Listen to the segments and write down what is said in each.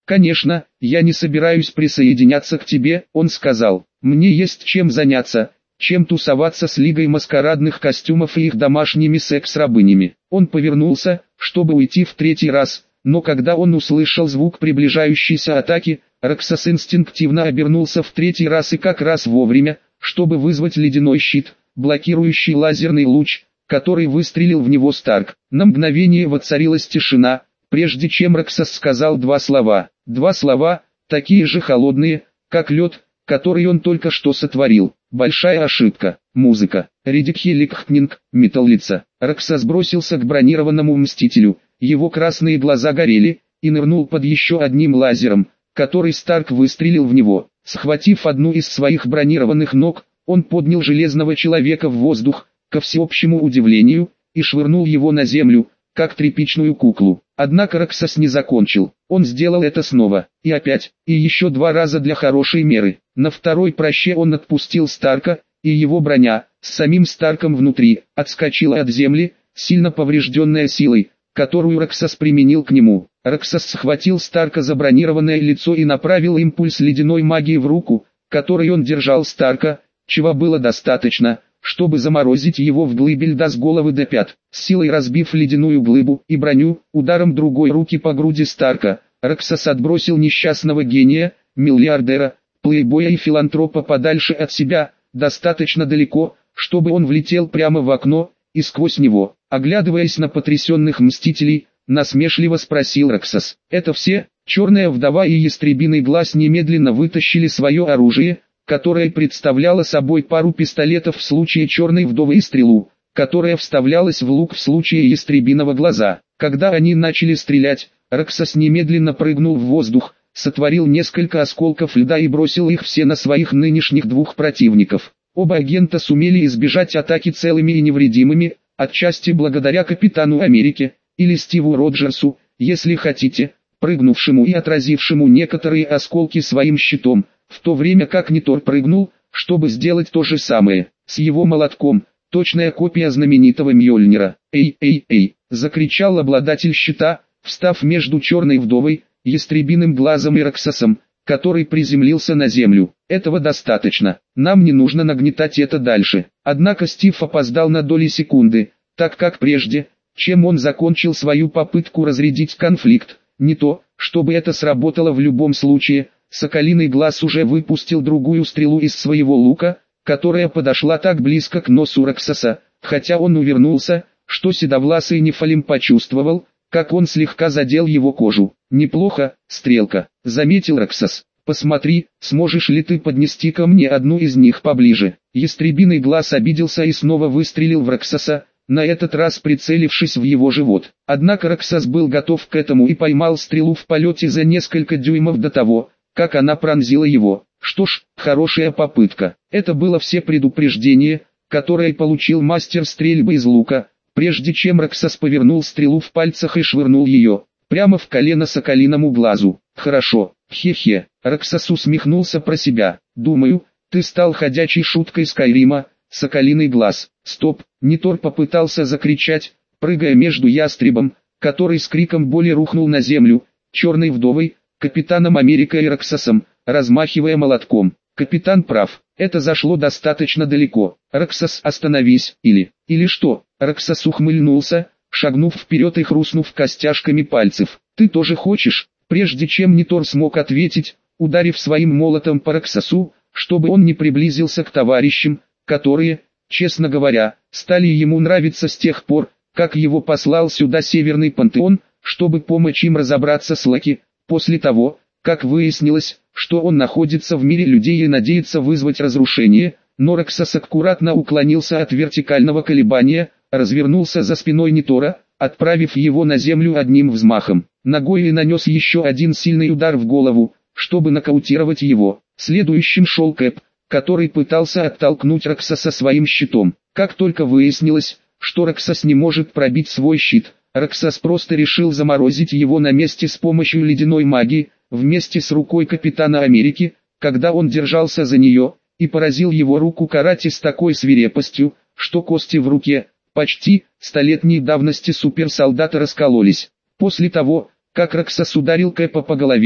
«Конечно, я не собираюсь присоединяться к тебе», — он сказал. «Мне есть чем заняться, чем тусоваться с Лигой маскарадных костюмов и их домашними секс-рабынями». Он повернулся, чтобы уйти в третий раз, но когда он услышал звук приближающейся атаки, Роксос инстинктивно обернулся в третий раз и как раз вовремя, чтобы вызвать ледяной щит, блокирующий лазерный луч, который выстрелил в него Старк. На мгновение воцарилась тишина, прежде чем Роксос сказал два слова. Два слова, такие же холодные, как лед, который он только что сотворил. Большая ошибка. Музыка. Редикхеликхнинг, металлица. Роксос бросился к бронированному мстителю, его красные глаза горели, и нырнул под еще одним лазером, который Старк выстрелил в него. Схватив одну из своих бронированных ног, он поднял железного человека в воздух, ко всеобщему удивлению, и швырнул его на землю, как тряпичную куклу. Однако Роксос не закончил. Он сделал это снова, и опять, и еще два раза для хорошей меры. На второй проще он отпустил Старка, и его броня, с самим Старком внутри, отскочила от земли, сильно поврежденная силой, которую Роксос применил к нему. Роксос схватил Старка за бронированное лицо и направил импульс ледяной магии в руку, которой он держал Старка, чего было достаточно, чтобы заморозить его в глыбе льда с головы до пят. С силой разбив ледяную глыбу и броню, ударом другой руки по груди Старка, Роксос отбросил несчастного гения, миллиардера, плейбоя и филантропа подальше от себя, достаточно далеко, чтобы он влетел прямо в окно, и сквозь него, оглядываясь на потрясенных мстителей, насмешливо спросил Роксос. «Это все?» Черная вдова и ястребиный глаз немедленно вытащили свое оружие, которое представляло собой пару пистолетов в случае черной вдовы и стрелу, которая вставлялась в лук в случае ястребиного глаза. Когда они начали стрелять, Роксос немедленно прыгнул в воздух, сотворил несколько осколков льда и бросил их все на своих нынешних двух противников. Оба агента сумели избежать атаки целыми и невредимыми, отчасти благодаря Капитану Америке, или Стиву Роджерсу, если хотите, прыгнувшему и отразившему некоторые осколки своим щитом, в то время как Нитор прыгнул, чтобы сделать то же самое, с его молотком, точная копия знаменитого Мьёльнира. «Эй, эй, эй!» — закричал обладатель щита, встав между черной вдовой, ястребиным глазом и Роксосом, который приземлился на землю. «Этого достаточно, нам не нужно нагнетать это дальше». Однако Стив опоздал на доли секунды, так как прежде, чем он закончил свою попытку разрядить конфликт, не то, чтобы это сработало в любом случае, Соколиный глаз уже выпустил другую стрелу из своего лука, которая подошла так близко к носу Роксоса, хотя он увернулся, что седовласый Нефалим почувствовал, как он слегка задел его кожу. «Неплохо, стрелка», — заметил Роксос. «Посмотри, сможешь ли ты поднести ко мне одну из них поближе». Ястребиный глаз обиделся и снова выстрелил в Роксоса, на этот раз прицелившись в его живот. Однако Роксос был готов к этому и поймал стрелу в полете за несколько дюймов до того, как она пронзила его. Что ж, хорошая попытка. Это было все предупреждение, которое получил мастер стрельбы из лука, прежде чем Роксос повернул стрелу в пальцах и швырнул ее, прямо в колено Соколиному глазу. «Хорошо, хе-хе», Роксос усмехнулся про себя. «Думаю, ты стал ходячей шуткой Скайрима, Соколиный глаз». «Стоп!» Нитор попытался закричать, прыгая между ястребом, который с криком боли рухнул на землю, черной вдовой, Капитаном Америка и Роксосом, размахивая молотком. Капитан прав, это зашло достаточно далеко. «Роксос, остановись, или что?» Роксос ухмыльнулся, шагнув вперед и хрустнув костяшками пальцев. «Ты тоже хочешь?» Прежде чем Нитор смог ответить, ударив своим молотом по Роксосу, чтобы он не приблизился к товарищам, которые, честно говоря, стали ему нравиться с тех пор, как его послал сюда Северный Пантеон, чтобы помочь им разобраться с Локи, после того, как выяснилось, что он находится в мире людей и надеется вызвать разрушение, но Роксос аккуратно уклонился от вертикального колебания, развернулся за спиной Нитора, отправив его на землю одним взмахом ногой и нанес еще один сильный удар в голову, чтобы нокаутировать его. Следующим шел Кэп, который пытался оттолкнуть Роксоса своим щитом. Как только выяснилось, что Роксос не может пробить свой щит, Роксос просто решил заморозить его на месте с помощью ледяной магии, вместе с рукой Капитана Америки, когда он держался за нее, и поразил его руку карате с такой свирепостью, что кости в руке, почти столетней давности суперсолдата раскололись. После того, как Роксос ударил Кэпа по голове,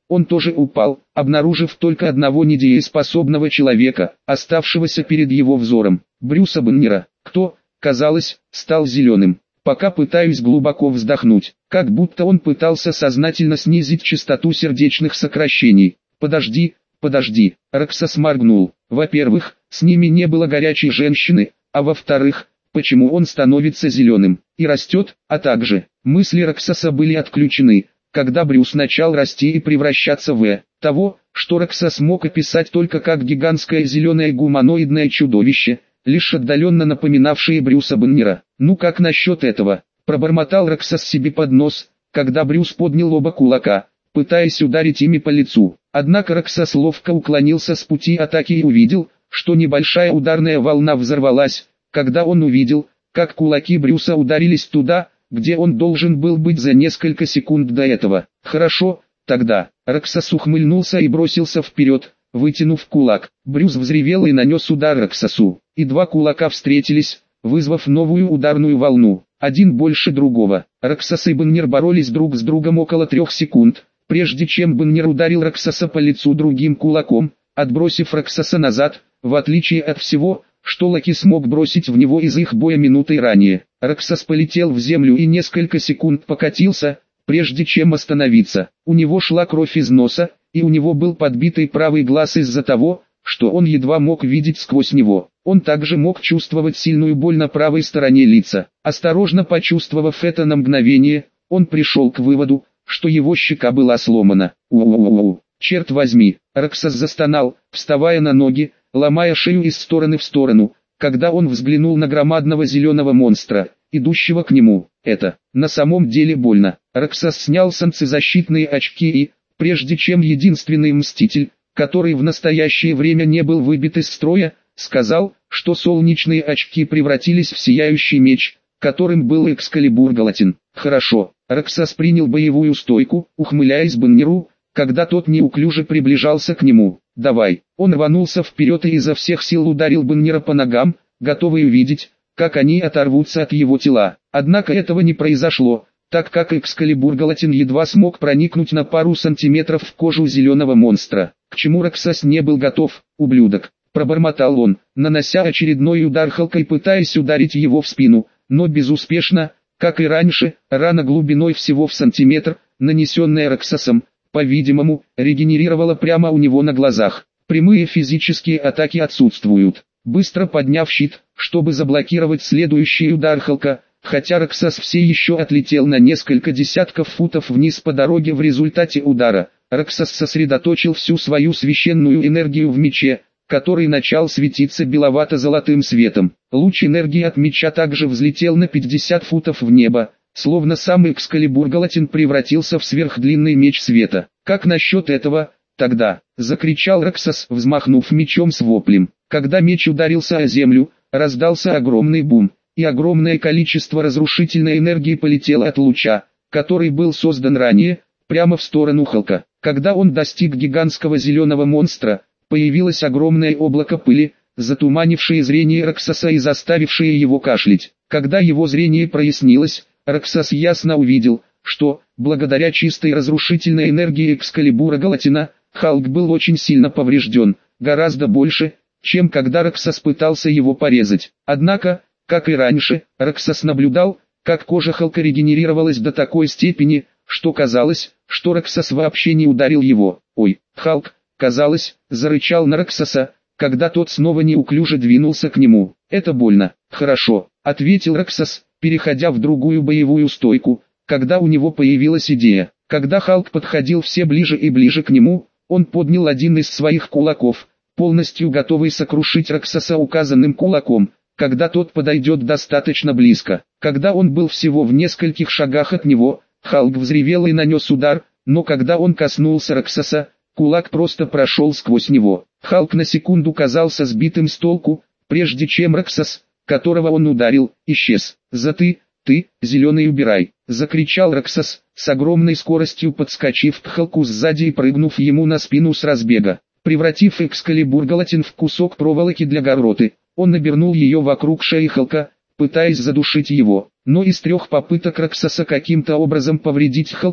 Он тоже упал, обнаружив только одного недееспособного человека, оставшегося перед его взором. Брюса Беннера, кто, казалось, стал зеленым. Пока пытаюсь глубоко вздохнуть, как будто он пытался сознательно снизить частоту сердечных сокращений. Подожди, подожди, Роксос моргнул. Во-первых, с ними не было горячей женщины, а во-вторых, почему он становится зеленым и растет, а также, мысли Роксоса были отключены, когда Брюс начал расти и превращаться в того, что Роксос мог описать только как гигантское зеленое гуманоидное чудовище, лишь отдаленно напоминавшие Брюса Беннера. «Ну как насчет этого?» – пробормотал Роксос себе под нос, когда Брюс поднял оба кулака, пытаясь ударить ими по лицу. Однако Роксос ловко уклонился с пути атаки и увидел, что небольшая ударная волна взорвалась, когда он увидел, как кулаки Брюса ударились туда, где он должен был быть за несколько секунд до этого. «Хорошо, тогда». Роксос ухмыльнулся и бросился вперед, вытянув кулак. Брюс взревел и нанес удар Роксосу, и два кулака встретились, вызвав новую ударную волну, один больше другого. Роксос и Беннер боролись друг с другом около 3 секунд, прежде чем Беннер ударил Роксоса по лицу другим кулаком, отбросив Роксоса назад, в отличие от всего, что Локи смог бросить в него из их боя минутой ранее. Роксос полетел в землю и несколько секунд покатился, прежде чем остановиться. У него шла кровь из носа, и у него был подбитый правый глаз из-за того, что он едва мог видеть сквозь него. Он также мог чувствовать сильную боль на правой стороне лица. Осторожно почувствовав это на мгновение, он пришел к выводу, что его щека была сломана. «У-у-у-у, черт возьми!» Роксос застонал, вставая на ноги, ломая шею из стороны в сторону, когда он взглянул на громадного зеленого монстра, идущего к нему. Это, на самом деле больно. Роксос снял солнцезащитные очки и, прежде чем единственный мститель, который в настоящее время не был выбит из строя, сказал, что солнечные очки превратились в сияющий меч, которым был Экскалибур Галатин. «Хорошо». Роксос принял боевую стойку, ухмыляясь Беннеру, когда тот неуклюже приближался к нему. «Давай». Он рванулся вперед и изо всех сил ударил Беннера по ногам, готовый увидеть, как они оторвутся от его тела. Однако этого не произошло, так как Экскалибур Галатин едва смог проникнуть на пару сантиметров в кожу зеленого монстра. К чему Роксос не был готов, ублюдок, пробормотал он, нанося очередной удар халкой, пытаясь ударить его в спину, но безуспешно. Как и раньше, рана глубиной всего в сантиметр, нанесенная Роксосом, по-видимому, регенерировала прямо у него на глазах. Прямые физические атаки отсутствуют. Быстро подняв щит, чтобы заблокировать следующий удар Халка, хотя Роксос все еще отлетел на несколько десятков футов вниз по дороге в результате удара, Роксос сосредоточил всю свою священную энергию в мече, который начал светиться беловато-золотым светом. Луч энергии от меча также взлетел на 50 футов в небо, словно сам Экскалибур Галатин превратился в сверхдлинный меч света. «Как насчет этого, тогда?» — закричал Роксос, взмахнув мечом с воплем. Когда меч ударился о землю, раздался огромный бум, и огромное количество разрушительной энергии полетело от луча, который был создан ранее, прямо в сторону Халка. Когда он достиг гигантского зеленого монстра, появилось огромное облако пыли, затуманившее зрение Роксоса и заставившее его кашлять. Когда его зрение прояснилось, Роксос ясно увидел, что, благодаря чистой разрушительной энергии Экскалибура Галатина, Халк был очень сильно поврежден, гораздо больше, чем когда Роксос пытался его порезать. Однако, как и раньше, Роксос наблюдал, как кожа Халка регенерировалась до такой степени, что казалось, что Роксос вообще не ударил его. «Ой, Халк!» казалось, зарычал на Роксоса, когда тот снова неуклюже двинулся к нему. «Это больно». «Хорошо», — ответил Роксос, переходя в другую боевую стойку, когда у него появилась идея. Когда Халк подходил все ближе и ближе к нему, он поднял один из своих кулаков, полностью готовый сокрушить Роксоса указанным кулаком, когда тот подойдет достаточно близко. Когда он был всего в нескольких шагах от него, Халк взревел и нанес удар, но когда он коснулся Роксоса, кулак просто прошел сквозь него. Халк на секунду казался сбитым с толку, прежде чем Роксос, которого он ударил, исчез. «За ты, зеленый, убирай!» — закричал Роксос, с огромной скоростью подскочив к Халку сзади и прыгнув ему на спину с разбега. Превратив Экскалибур Галатин в кусок проволоки для гороты, он обернул ее вокруг шеи Халка, пытаясь задушить его. Но из 3 попыток Роксоса каким-то образом повредить Халка,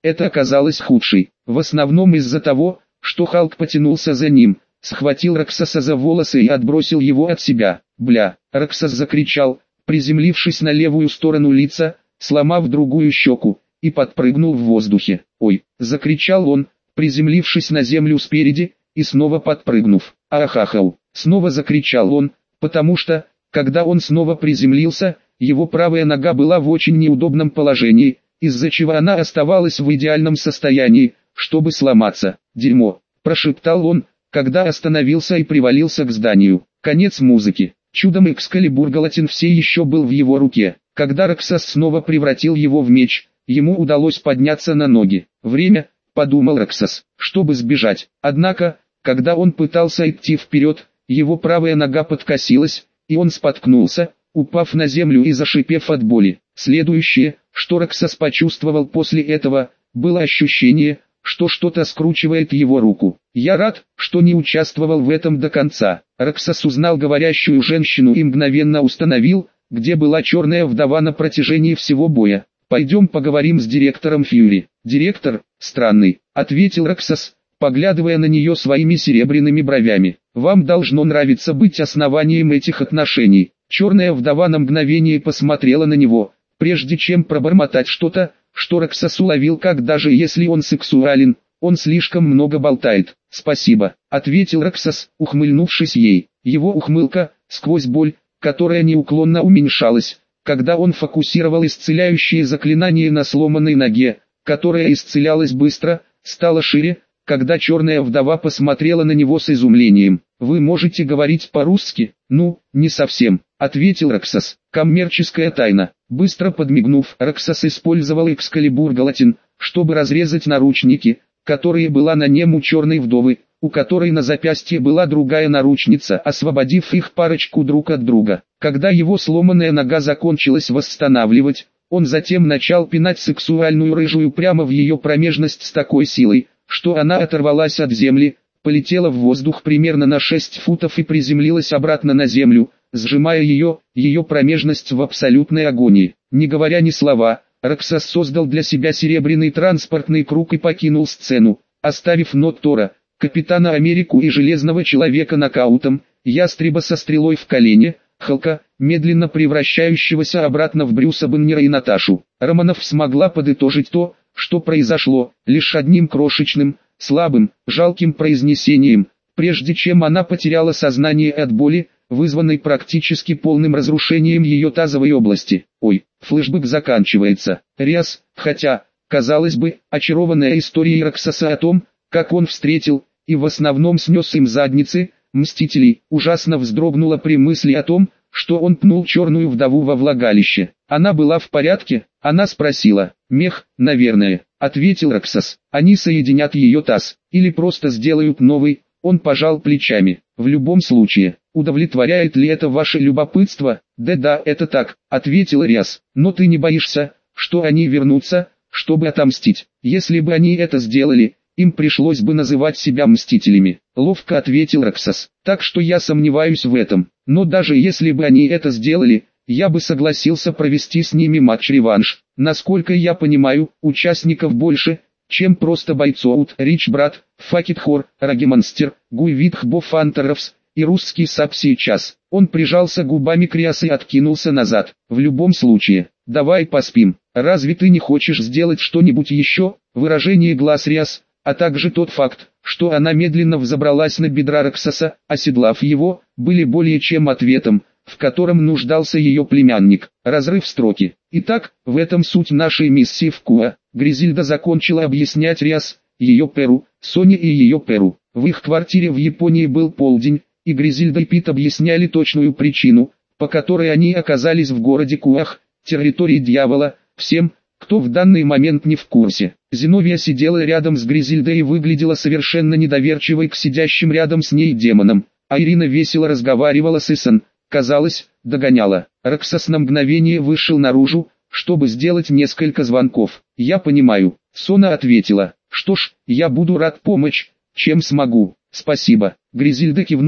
Это оказалось худшей, в основном из-за того, что Халк потянулся за ним, схватил Роксаса за волосы и отбросил его от себя. «Бля!» Роксас закричал, приземлившись на левую сторону лица, сломав другую щеку, и подпрыгнул в воздухе. «Ой!» — закричал он, приземлившись на землю спереди, и снова подпрыгнув. «Ахахау!» — снова закричал он, потому что, когда он снова приземлился, его правая нога была в очень неудобном положении, из-за чего она оставалась в идеальном состоянии, чтобы сломаться. «Дерьмо!» – прошептал он, когда остановился и привалился к зданию. Конец музыки. Чудом Экскалибур Галатин все еще был в его руке. Когда Роксас снова превратил его в меч, ему удалось подняться на ноги. «Время», – подумал Роксас, – чтобы сбежать. Однако, когда он пытался идти вперед, его правая нога подкосилась, и он споткнулся, упав на землю и зашипев от боли. Следующее, что Роксас почувствовал после этого, было ощущение, что что-то скручивает его руку. «Я рад, что не участвовал в этом до конца». Роксас узнал говорящую женщину и мгновенно установил, где была черная вдова на протяжении всего боя. «Пойдем поговорим с директором Фьюри». «Директор, странный», — ответил Роксас, поглядывая на нее своими серебряными бровями. «Вам должно нравиться быть основанием этих отношений». Черная вдова на мгновение посмотрела на него, прежде чем пробормотать что-то, что Роксас уловил, как даже если он сексуален, он слишком много болтает. «Спасибо», — ответил Роксас, ухмыльнувшись ей. Его ухмылка, сквозь боль, которая неуклонно уменьшалась, когда он фокусировал исцеляющие заклинания на сломанной ноге, которая исцелялась быстро, стала шире, когда черная вдова посмотрела на него с изумлением. «Вы можете говорить по-русски?» «Ну, не совсем», — ответил Роксас. «Коммерческая тайна». Быстро подмигнув, Роксас использовал Экскалибур Галатин, чтобы разрезать наручники, которые была на нем у черной вдовы, у которой на запястье была другая наручница, освободив их парочку друг от друга. Когда его сломанная нога закончилась восстанавливать, он затем начал пинать сексуальную рыжую прямо в ее промежность с такой силой, что она оторвалась от земли, полетела в воздух примерно на 6 футов и приземлилась обратно на землю, сжимая ее промежность в абсолютной агонии. Не говоря ни слова, Роксас создал для себя серебряный транспортный круг и покинул сцену, оставив Нот Тора, Капитана Америку и Железного Человека нокаутом, Ястреба со стрелой в колене, Халка, медленно превращающегося обратно в Брюса Беннера и Наташу. Романов смогла подытожить то, что произошло, лишь одним крошечным, слабым, жалким произнесением, прежде чем она потеряла сознание от боли, вызванной практически полным разрушением ее тазовой области. Ой, флешбэк заканчивается. Риас, хотя, казалось бы, очарованная историей Роксаса о том, как он встретил, и в основном снес им задницы, Мстителей, ужасно вздрогнула при мысли о том, что он пнул черную вдову во влагалище. Она была в порядке? Она спросила. «Мех, наверное», — ответил Роксас. «Они соединят ее таз, или просто сделают новый». Он пожал плечами. «В любом случае, удовлетворяет ли это ваше любопытство?» «Да, это так», — ответил Риас. «Но ты не боишься, что они вернутся, чтобы отомстить? Если бы они это сделали, им пришлось бы называть себя мстителями», — ловко ответил Роксас. «Так что я сомневаюсь в этом. Но даже если бы они это сделали, я бы согласился провести с ними матч-реванш. Насколько я понимаю, участников больше, чем просто бойцов. Рич Брат, Факет Хор, Рагемонстер, Гуйвит Хбо Фантеровс и русский САП сейчас». Он прижался губами к Риас и откинулся назад. «В любом случае, давай поспим. Разве ты не хочешь сделать что-нибудь еще?» Выражение глаз Риас, а также тот факт, что она медленно взобралась на бедра Роксаса, оседлав его, были более чем ответом, в котором нуждался ее племянник. Разрыв строки. «Итак, в этом суть нашей миссии в Куа». Гризильда закончила объяснять Риас, ее Перу, Сони и ее Перу. В их квартире в Японии был полдень, и Гризильда и Пит объясняли точную причину, по которой они оказались в городе Куах, территории дьявола, всем, кто в данный момент не в курсе. Зиновия сидела рядом с Гризильдой и выглядела совершенно недоверчивой к сидящим рядом с ней демонам, а Ирина весело разговаривала с Исан, казалось, догоняла. Роксас на мгновение вышел наружу, чтобы сделать несколько звонков. «Я понимаю», — Сона ответила. «Что ж, я буду рад помочь, чем смогу». «Спасибо». Гризильда кивнула,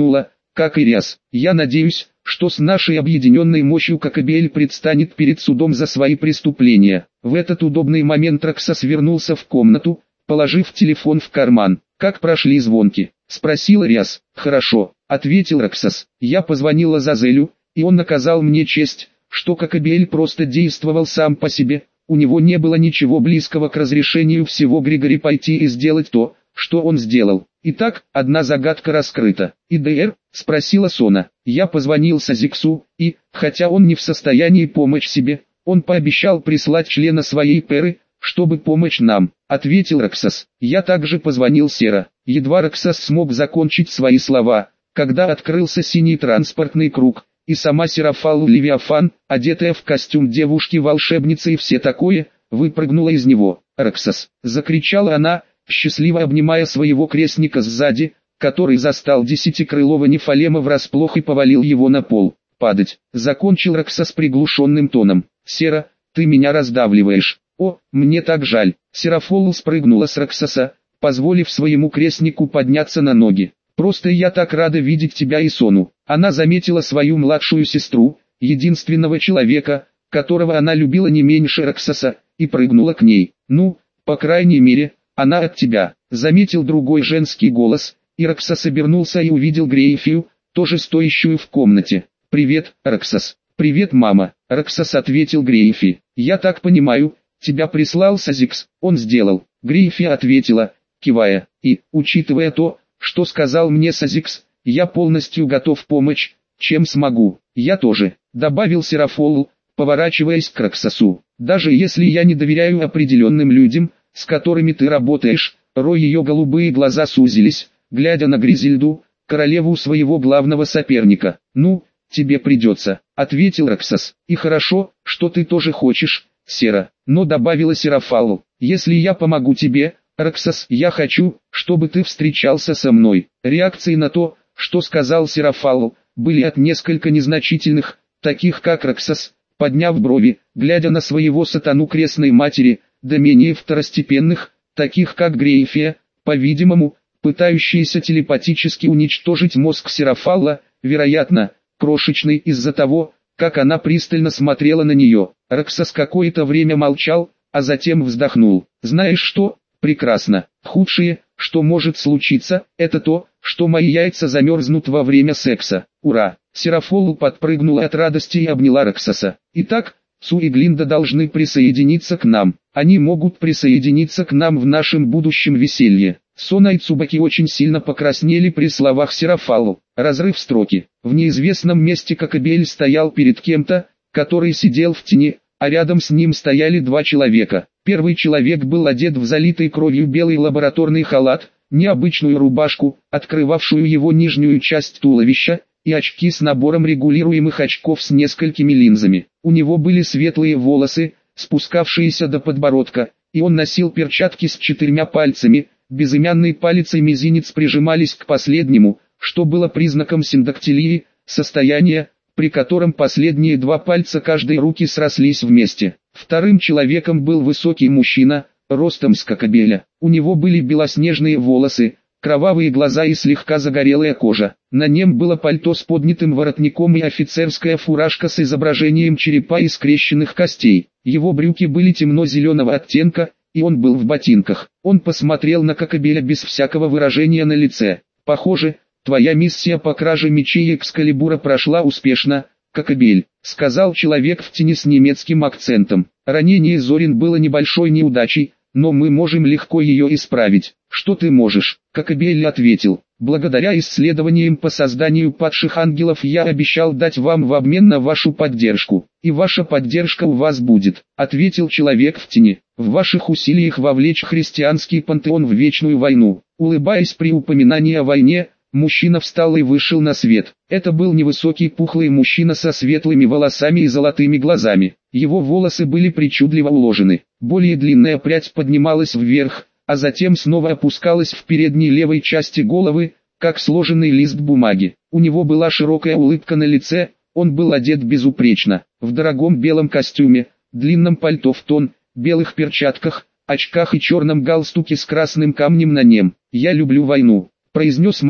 как и Ряс. Я надеюсь, что с нашей объединенной мощью Кокобель предстанет перед судом за свои преступления. В этот удобный момент Роксас вернулся в комнату, положив телефон в карман. «Как прошли звонки?» — спросил Ряс. «Хорошо», — ответил Роксас. «Я позвонила Зазелю, и он наказал мне честь, что Кокобель просто действовал сам по себе. У него не было ничего близкого к разрешению всего Григори пойти и сделать то, что он сделал. Итак, одна загадка раскрыта». «ИДР?» — спросила Сона. «Я позвонил Сазиксу, и, хотя он не в состоянии помочь себе, он пообещал прислать члена своей пэры, чтобы помочь нам», — ответил Роксас. «Я также позвонил Сера». Едва Роксас смог закончить свои слова, когда открылся синий транспортный круг, и сама Серафалу Левиафан, одетая в костюм девушки-волшебницы и все такое, выпрыгнула из него. «Роксас!» — закричала она, счастливо обнимая своего крестника сзади, который застал десятикрылого Нефалема врасплох и повалил его на пол. «Падать!» — закончил Роксас приглушенным тоном. «Сера, ты меня раздавливаешь. О, мне так жаль». Серафолу спрыгнула с Роксаса, позволив своему крестнику подняться на ноги. «Просто я так рада видеть тебя и Сону». Она заметила свою младшую сестру, единственного человека, которого она любила не меньше Роксаса, и прыгнула к ней. «Ну, по крайней мере, она от тебя», — заметил другой женский голос, и Роксас обернулся и увидел Грейфию, тоже стоящую в комнате. «Привет, Роксас». «Привет, мама», — Роксас ответил Грейфи. «Я так понимаю, тебя прислал Сазикс». «Он сделал», — Грейфия ответила, кивая. «И, учитывая то, что сказал мне Сазикс, я полностью готов помочь, чем смогу». «Я тоже», — добавил Серафолу, поворачиваясь к Роксасу. «Даже если я не доверяю определенным людям, с которыми ты работаешь», ее голубые глаза сузились, глядя на Гризельду, королеву своего главного соперника. «Ну, тебе придется», — ответил Роксас. «И хорошо, что ты тоже хочешь, Сера», но добавила Серафалу. «Если я помогу тебе, Роксас, я хочу, чтобы ты встречался со мной». Реакции на то, что сказал Серафалу, были от несколько незначительных, таких как Роксас, подняв брови, глядя на своего сатану крестной матери, до менее второстепенных, таких как Грейфия, по-видимому, пытающиеся телепатически уничтожить мозг Серафалла, вероятно, крошечный из-за того, как она пристально смотрела на нее. Роксас какое-то время молчал, а затем вздохнул. «Знаешь что? Прекрасно. Худшее, что может случиться, это то, что мои яйца замерзнут во время секса. Ура!» Серафолу подпрыгнула от радости и обняла Роксаса. «Итак, Цу и Глинда должны присоединиться к нам. Они могут присоединиться к нам в нашем будущем веселье». Сона и Цубаки очень сильно покраснели при словах Серафалу. Разрыв строки. В неизвестном месте Кокобель стоял перед кем-то, который сидел в тени, а рядом с ним стояли два человека. Первый человек был одет в залитый кровью белый лабораторный халат, необычную рубашку, открывавшую его нижнюю часть туловища, и очки с набором регулируемых очков с несколькими линзами. У него были светлые волосы, спускавшиеся до подбородка, и он носил перчатки с 4 пальцами, безымянный палец и мизинец прижимались к последнему, что было признаком синдактилии, состояния, при котором последние 2 пальца каждой руки срослись вместе. Вторым человеком был высокий мужчина, ростом с Кокобеля. У него были белоснежные волосы, кровавые глаза и слегка загорелая кожа. На нем было пальто с поднятым воротником и офицерская фуражка с изображением черепа и скрещенных костей. Его брюки были темно-зеленого оттенка, и он был в ботинках. Он посмотрел на Кокобеля без всякого выражения на лице. «Похоже, твоя миссия по краже мечей Экскалибура прошла успешно, Кокобель», — сказал человек в тени с немецким акцентом. «Ранение Зорин было небольшой неудачей, но мы можем легко ее исправить». «Что ты можешь?» — Кокобель ответил. «Благодаря исследованиям по созданию падших ангелов я обещал дать вам в обмен на вашу поддержку. И ваша поддержка у вас будет», — ответил человек в тени. «В ваших усилиях вовлечь христианский пантеон в вечную войну». Улыбаясь при упоминании о войне, мужчина встал и вышел на свет. Это был невысокий пухлый мужчина со светлыми волосами и золотыми глазами. Его волосы были причудливо уложены. Более длинная прядь поднималась вверх, а затем снова опускалась в передней левой части головы, как сложенный лист бумаги. У него была широкая улыбка на лице, он был одет безупречно, в дорогом белом костюме, длинном пальто в тон, белых перчатках, очках и черном галстуке с красным камнем на нем. «Я люблю войну», — произнес майор.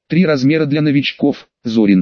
3 размера для новичков. Зорин.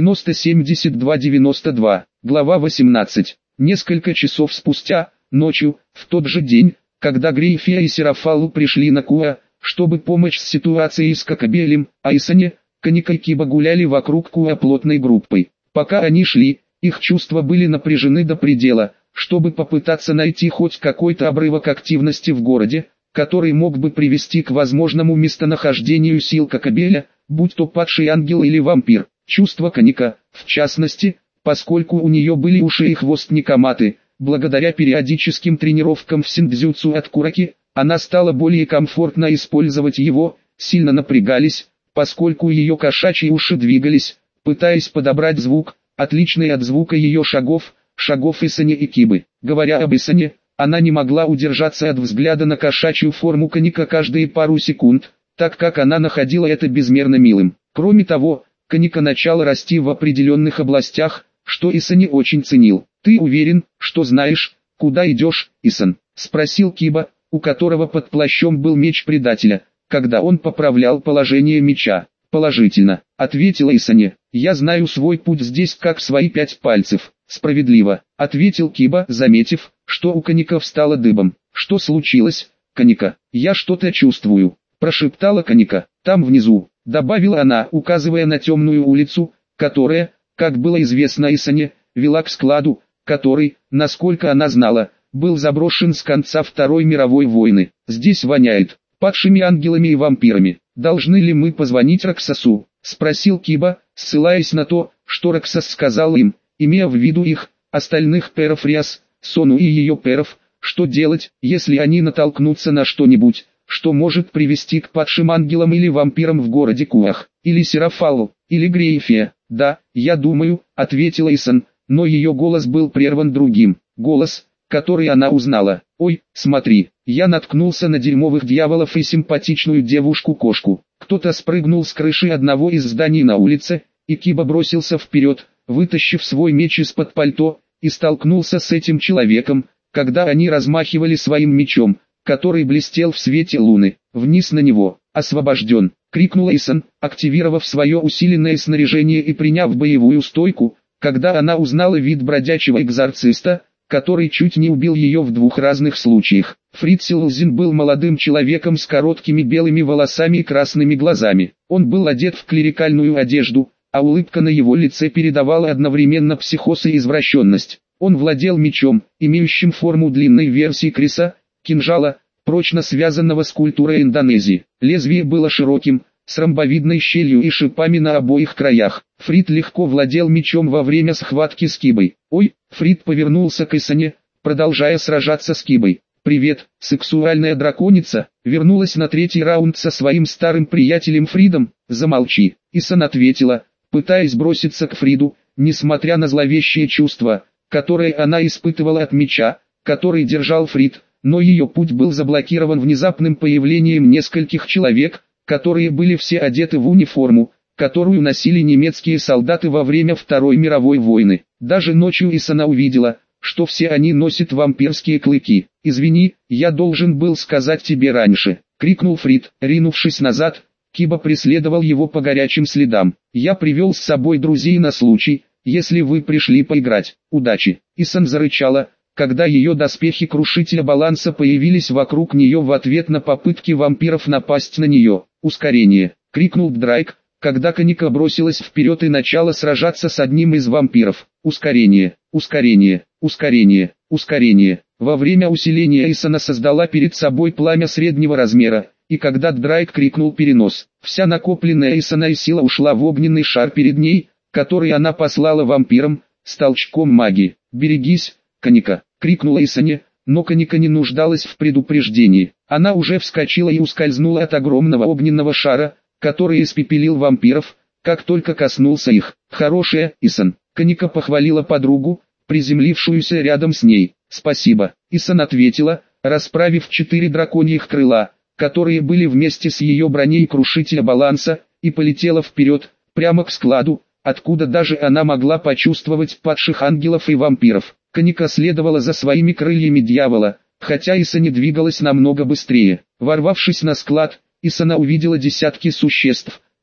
907292. Глава 18. Несколько часов спустя, ночью, в тот же день, когда Грейфия и Серафалу пришли на Куа, чтобы помочь с ситуацией с Кокобелем, Айсане, Каника и Киба гуляли вокруг Куа плотной группой. Пока они шли, их чувства были напряжены до предела, чтобы попытаться найти хоть какой-то обрывок активности в городе, который мог бы привести к возможному местонахождению сил Кокобеля, будь то падший ангел или вампир. Чувства Каника, в частности, поскольку у нее были уши и хвост Никоматы, благодаря периодическим тренировкам в синдзюцу от Кураки, она стала более комфортно использовать его, сильно напрягались, поскольку ее кошачьи уши двигались, пытаясь подобрать звук, отличный от звука ее шагов Исане и Кибы. Говоря об Исане, она не могла удержаться от взгляда на кошачью форму Каника каждые пару секунд, так как она находила это безмерно милым. Кроме того, Каника начала расти в определенных областях, что Исане очень ценил. «Ты уверен, что знаешь, куда идешь, Исан?» — спросил Киба, у которого под плащом был меч предателя, когда он поправлял положение меча. «Положительно», — ответила Исане. «Я знаю свой путь здесь как свои 5 пальцев». «Справедливо», — ответил Киба, заметив, что у Каника встала дыбом. «Что случилось, Каника?» «Я что-то чувствую», — прошептала Каника. «Там внизу», — добавила она, указывая на темную улицу, которая, как было известно Исане, вела к складу, который, насколько она знала, был заброшен с конца Второй мировой войны. «Здесь воняет падшими ангелами и вампирами. Должны ли мы позвонить Роксасу?» — спросил Киба, ссылаясь на то, что Роксас сказал им, имея в виду их, остальных перов Риас, Сону и ее перов. Что делать, если они натолкнутся на что-нибудь, что может привести к падшим ангелам или вампирам в городе Куах, или Серафалу, или Грейфия? «Да, я думаю», — ответила Исан, но ее голос был прерван другим. Голос, который она узнала. «Ой, смотри, я наткнулся на дерьмовых дьяволов и симпатичную девушку-кошку». Кто-то спрыгнул с крыши одного из зданий на улице, и Киба бросился вперед, вытащив свой меч из-под пальто, и столкнулся с этим человеком, когда они размахивали своим мечом, который блестел в свете луны. «Вниз на него, освобожден!» — крикнула Исан, активировав свое усиленное снаряжение и приняв боевую стойку, когда она узнала вид бродячего экзорциста, который чуть не убил ее в 2 разных случаях. Фрид Силзин был молодым человеком с короткими белыми волосами и красными глазами. Он был одет в клерикальную одежду, а улыбка на его лице передавала одновременно психоз и извращенность. Он владел мечом, имеющим форму длинной версии креса, кинжала, прочно связанного с культурой Индонезии. Лезвие было широким, с ромбовидной щелью и шипами на обоих краях. Фрид легко владел мечом во время схватки с Кибой. «Ой!» — Фрид повернулся к Исане, продолжая сражаться с Кибой. «Привет, сексуальная драконица!» Вернулась на 3-й раунд со своим старым приятелем Фридом. «Замолчи!» Исан ответила, пытаясь броситься к Фриду, несмотря на зловещее чувство, которое она испытывала от меча, который держал Фрид, но ее путь был заблокирован внезапным появлением нескольких человек, которые были все одеты в униформу, которую носили немецкие солдаты во время Второй мировой войны. Даже ночью Исана увидела, что все они носят вампирские клыки. «Извини, я должен был сказать тебе раньше», — крикнул Фрид, ринувшись назад. Киба преследовал его по горячим следам. «Я привел с собой друзей на случай, если вы пришли поиграть. Удачи!» Исан зарычала, когда ее доспехи крушителя баланса появились вокруг нее в ответ на попытки вампиров напасть на нее. «Ускорение!» — крикнул Драйк, когда Каника бросилась вперед и начала сражаться с одним из вампиров. «Ускорение! Ускорение! Ускорение! Ускорение!» Во время усиления Исана создала перед собой пламя среднего размера, и когда Драйк крикнул «перенос», вся накопленная Исаной сила ушла в огненный шар перед ней, который она послала вампирам, с толчком магии. «Берегись, Каника!» — крикнула Исане, но Каника не нуждалась в предупреждении. Она уже вскочила и ускользнула от огромного огненного шара, который испепелил вампиров, как только коснулся их. «Хорошая, Исан!» — Каника похвалила подругу, приземлившуюся рядом с ней. «Спасибо!» — Исан ответила, расправив 4 драконьих крыла, которые были вместе с ее броней крушителя баланса, и полетела вперед, прямо к складу, откуда даже она могла почувствовать падших ангелов и вампиров. Каника следовала за своими крыльями дьявола, хотя Исана двигалась намного быстрее. Ворвавшись на склад, Исана увидела десятки существ,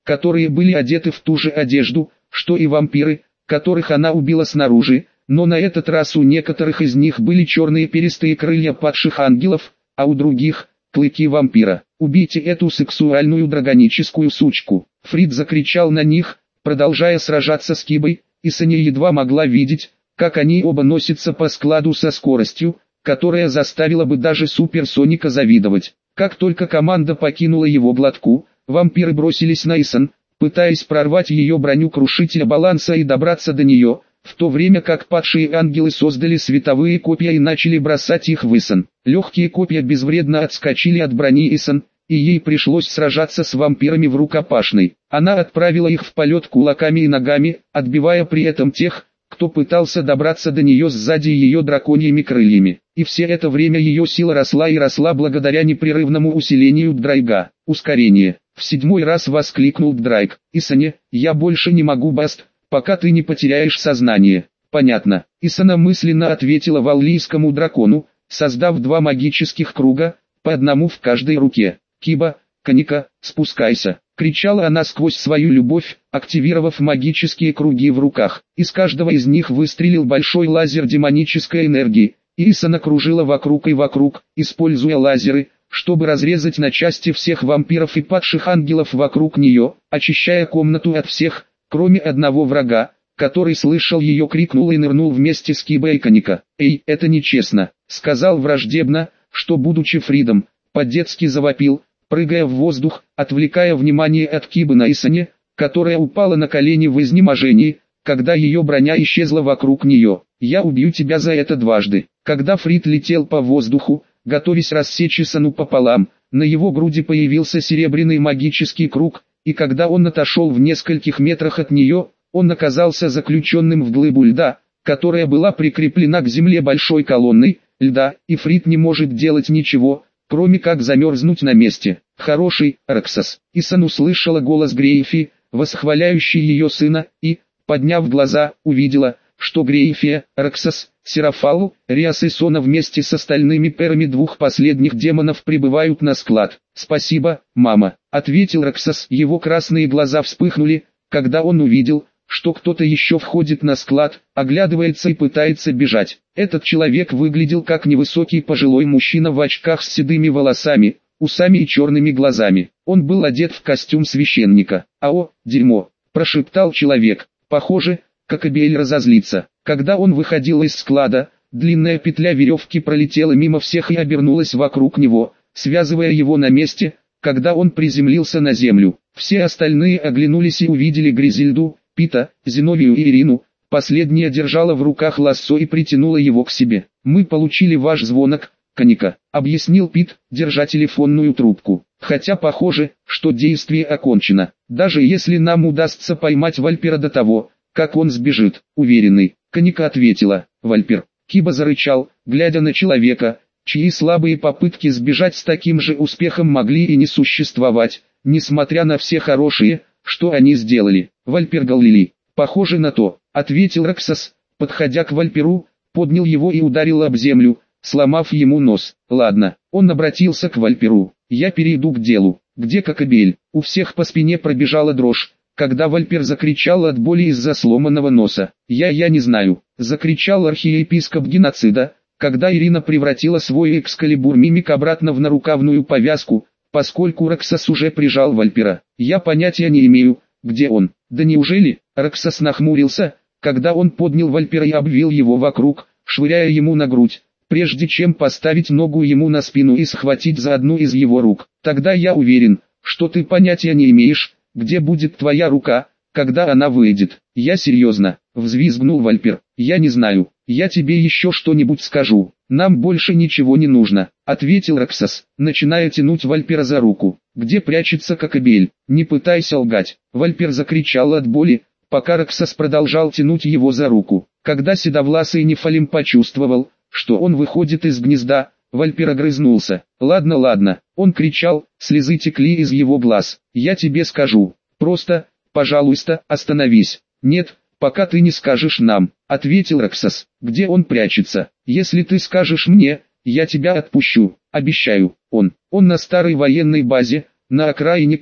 которые были одеты в ту же одежду, что и вампиры, которых она убила снаружи, но на этот раз у некоторых из них были черные перистые крылья падших ангелов, а у других – клыки вампира. «Убейте эту сексуальную драгоническую сучку!» Фрид закричал на них, продолжая сражаться с Кибой, и Соня едва могла видеть, как они оба носятся по складу со скоростью, которая заставила бы даже суперсоника завидовать. Как только команда покинула его глотку, вампиры бросились на Исон, пытаясь прорвать ее броню крушителя баланса и добраться до нее, в то время как падшие ангелы создали световые копья и начали бросать их в Исон. Легкие копья безвредно отскочили от брони Исон, и ей пришлось сражаться с вампирами в рукопашной. Она отправила их в полет кулаками и ногами, отбивая при этом тех, кто пытался добраться до нее сзади ее драконьими крыльями. И все это время ее сила росла и росла благодаря непрерывному усилению Драйга. Ускорение. В 7-й раз воскликнул Драйг. «Исане, я больше не могу, Баст, пока ты не потеряешь сознание». «Понятно». Исана мысленно ответила валлийскому дракону, создав 2 магических круга, по одному в каждой руке. «Киба, Каника, спускайся!» — кричала она сквозь свою любовь, активировав магические круги в руках. Из каждого из них выстрелил большой лазер демонической энергии, и Исана кружила вокруг и вокруг, используя лазеры, чтобы разрезать на части всех вампиров и падших ангелов вокруг нее, очищая комнату от всех, кроме одного врага, который слышал ее, крикнул и нырнул вместе с Кибой и Каника. «Эй, это нечестно!» — сказал враждебно, что, будучи Фридом, по-детски завопил, прыгая в воздух, отвлекая внимание от Кибы на Исане, которая упала на колени в изнеможении, когда ее броня исчезла вокруг нее. «Я убью тебя за это дважды». Когда Фрид летел по воздуху, готовясь рассечь Исану пополам, на его груди появился серебряный магический круг, и когда он отошел в нескольких метрах от нее, он оказался заключенным в глыбу льда, которая была прикреплена к земле большой колонной льда, и Фрид не может делать ничего, кроме как замерзнуть на месте. «Хороший, Рексас». Исан услышала голос Грейфи, восхваляющий ее сына, и, подняв глаза, увидела, что Грейфия, Рексас, Серафал, Риас и Сона вместе с остальными перами 2 последних демонов прибывают на склад. «Спасибо, мама», — ответил Рексас. Его красные глаза вспыхнули, когда он увидел, что кто-то еще входит на склад, оглядывается и пытается бежать. Этот человек выглядел как невысокий пожилой мужчина в очках с седыми волосами, усами и черными глазами. Он был одет в костюм священника. «Ао, дерьмо», — прошептал человек. Похоже, Кокобель разозлится. Когда он выходил из склада, длинная петля веревки пролетела мимо всех и обернулась вокруг него, связывая его на месте, когда он приземлился на землю. Все остальные оглянулись и увидели Гризельду, Пита, Зиновию и Ирину. Последняя держала в руках лассо и притянула его к себе. «Мы получили ваш звонок, Каника», — объяснил Пит, держа телефонную трубку. «Хотя похоже, что действие окончено. Даже если нам удастся поймать Вальпера до того, как он сбежит, уверенный». Каника ответила. «Вальпер». Киба зарычал, глядя на человека, чьи слабые попытки сбежать с таким же успехом могли и не существовать, несмотря на все хорошие, что они сделали. «Вальпер Галлили». «Похоже на то», — ответил Рексас, подходя к Вальперу, поднял его и ударил об землю, сломав ему нос. «Ладно». Он обратился к Вальперу. «Я перейду к делу. Где Кокобель?» У всех по спине пробежала дрожь, когда Вальпер закричал от боли из-за сломанного носа. «Я не знаю», — закричал архиепископ геноцида, когда Ирина превратила свой экскалибур-мимик обратно в нарукавную повязку, поскольку Рексас уже прижал Вальпера. «Я понятия не имею, где он». «Да неужели?» Рексас нахмурился, когда он поднял Вальпера и обвил его вокруг, швыряя ему на грудь, прежде чем поставить ногу ему на спину и схватить за одну из его рук. «Тогда я уверен, что ты понятия не имеешь, где будет твоя рука, когда она выйдет». «Я серьезно», — взвизгнул Вальпер. «Я не знаю, я тебе еще что-нибудь скажу. Нам больше ничего не нужно», — ответил Рексас, начиная тянуть Вальпера за руку. «Где прячется Кокобель? Не пытайся лгать». Вальпер закричал от боли, пока Рексас продолжал тянуть его за руку. Когда седовласый Нефалим почувствовал, что он выходит из гнезда, Вальпер огрызнулся. «Ладно», — он кричал, слезы текли из его глаз. «Я тебе скажу. Просто, пожалуйста, остановись». «Нет, пока ты не скажешь нам», — ответил Рексас. «Где он прячется? Если ты скажешь мне, я тебя отпущу, обещаю». Он на старой военной базе, на окраине Куа.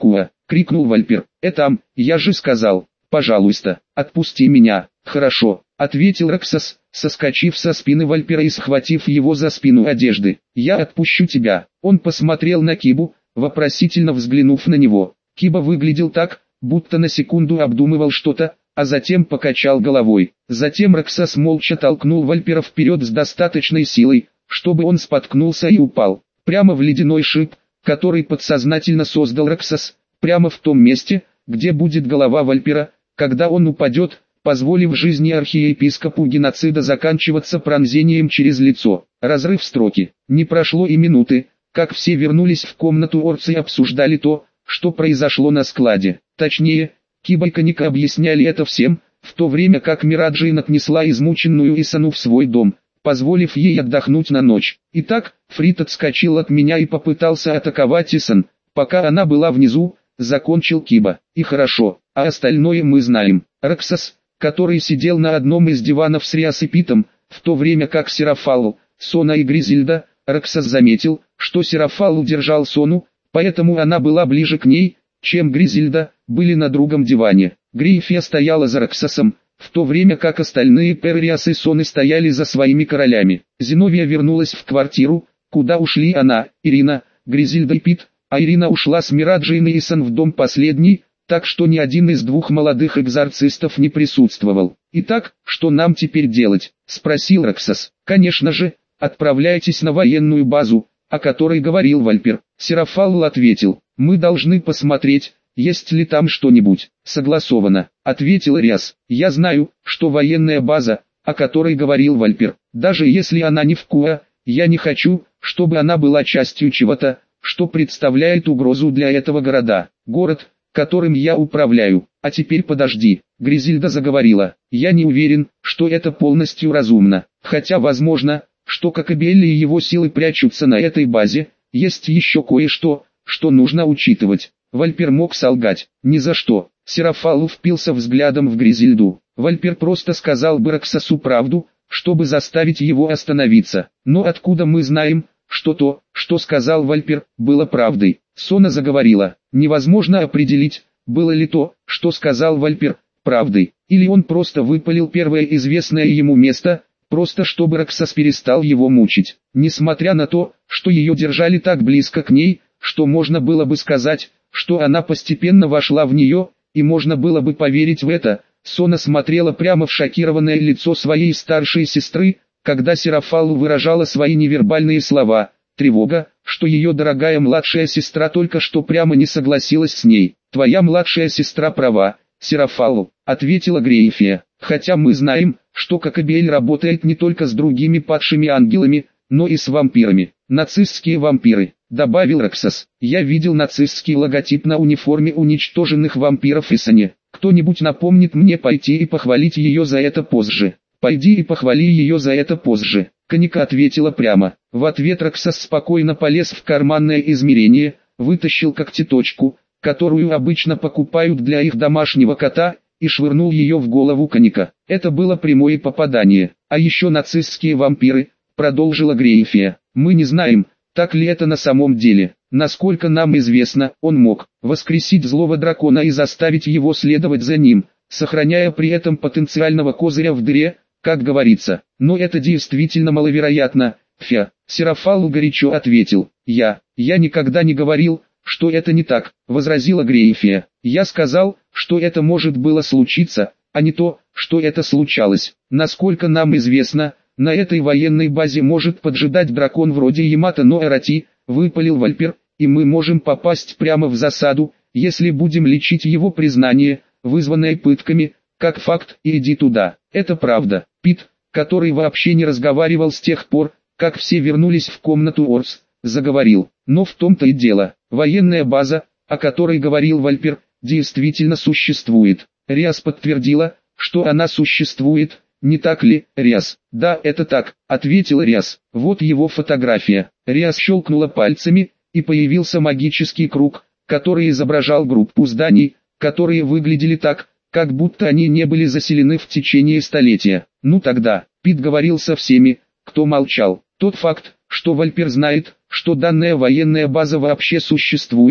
— крикнул Вальпер. «Этам, я же сказал, пожалуйста, отпусти меня». «Хорошо», — ответил Рексос, соскочив со спины Вальпера и схватив его за спину одежды. «Я отпущу тебя». Он посмотрел на Кибу, вопросительно взглянув на него. Киба выглядел так, будто на секунду обдумывал что-то, а затем покачал головой. Затем Рексос молча толкнул Вальпера вперед с достаточной силой, чтобы он споткнулся и упал. Прямо в ледяной шип, который подсознательно создал Рексос, прямо в том месте, где будет голова Вальпера, когда он упадет, позволив жизни архиепископу геноцида заканчиваться пронзением через лицо. Разрыв строки. Не прошло и минуты, как все вернулись в комнату Орца и обсуждали то, что произошло на складе. Точнее, Киба и Каника объясняли это всем, в то время как Мираджин отнесла измученную Исану в свой дом, позволив ей отдохнуть на ночь. Итак, Фрид отскочил от меня и попытался атаковать Исан, пока она была внизу, закончил Киба. И хорошо, а остальное мы знаем. Рексос, который сидел на одном из диванов с Риас и Питом, в то время как Серафалл, Сона и Гризильда, Рексос заметил, что Серафалл держал Сону, поэтому она была ближе к ней, чем Гризильда, были на другом диване. Грейфия стояла за Рексосом, в то время как остальные Перриас и Соны стояли за своими королями. Зиновия вернулась в квартиру, куда ушли она, Ирина, Гризильда и Пит, а Ирина ушла с Мираджин и Исан в дом последний, так что ни один из двух молодых экзорцистов не присутствовал. «Итак, что нам теперь делать?» – спросил Рексос. «Конечно же, отправляйтесь на военную базу, о которой говорил Вальпер». Серафалл ответил: «Мы должны посмотреть, есть ли там что-нибудь». «Согласовано», — ответил Риас. «Я знаю, что военная база, о которой говорил Вальпер, даже если она не в Куа, я не хочу, чтобы она была частью чего-то, что представляет угрозу для этого города. Город, которым я управляю. А теперь подожди», — Гризильда заговорила. «Я не уверен, что это полностью разумно, хотя возможно, что Кокобелли и его силы прячутся на этой базе. Есть еще кое-что, что нужно учитывать». Вальпер мог солгать. Ни за что. Серафалл впился взглядом в Гризильду. Вальпер просто сказал бы Рексосу правду, чтобы заставить его остановиться. Но откуда мы знаем, что то, что сказал Вальпер, было правдой? Сона заговорила. Невозможно определить, было ли то, что сказал Вальпер, правдой, или он просто выпалил первое известное ему место, просто чтобы Рексос перестал его мучить. Несмотря на то, что ее держали так близко к ней, что можно было бы сказать, что она постепенно вошла в нее, и можно было бы поверить в это, Сона смотрела прямо в шокированное лицо своей старшей сестры, когда Серафалл выражала свои невербальные слова. Тревога, что ее дорогая младшая сестра только что прямо не согласилась с ней. «Твоя младшая сестра права, Серафалл», — ответила Грейфия. «Хотя мы знаем, что Кокобель работает не только с другими падшими ангелами, но и с вампирами». «Нацистские вампиры», — добавил Рексос. «Я видел нацистский логотип на униформе уничтоженных вампиров Исане. Кто-нибудь напомнит мне пойти и похвалить ее за это позже». «Пойди и похвали ее за это позже», — Каника ответила прямо. В ответ Рексос спокойно полез в карманное измерение, вытащил когтеточку, которую обычно покупают для их домашнего кота, и швырнул ее в голову Каника. Это было прямое попадание. «А еще нацистские вампиры», — продолжила Грейфия. «Мы не знаем, так ли это на самом деле. Насколько нам известно, он мог воскресить злого дракона и заставить его следовать за ним, сохраняя при этом потенциального козыря в дыре, как говорится. Но это действительно маловероятно». Серафалл горячо ответил. Я никогда не говорил, что это не так», — возразила Грейфия. «Я сказал, что это может было случиться, а не то, что это случалось. Насколько нам известно, на этой военной базе может поджидать дракон вроде Ямато Ноэрати», — выпалил Вальпер, «и мы можем попасть прямо в засаду, если будем лечить его признание, вызванное пытками, как факт, и иди туда». «Это правда». Пит, который вообще не разговаривал с тех пор, как все вернулись в комнату Орс, заговорил. «Но в том-то и дело, военная база, о которой говорил Вальпер, действительно существует». Риас подтвердила, что она существует. «Не так ли, Риас?» «Да, это так», — ответил Риас. «Вот его фотография». Риас щелкнула пальцами, и появился магический круг, который изображал группу зданий, которые выглядели так, как будто они не были заселены в течение столетия. «Ну тогда», — Пит говорил со всеми, кто молчал. «Тот факт, что Вальпер знает, что данная военная база вообще существует,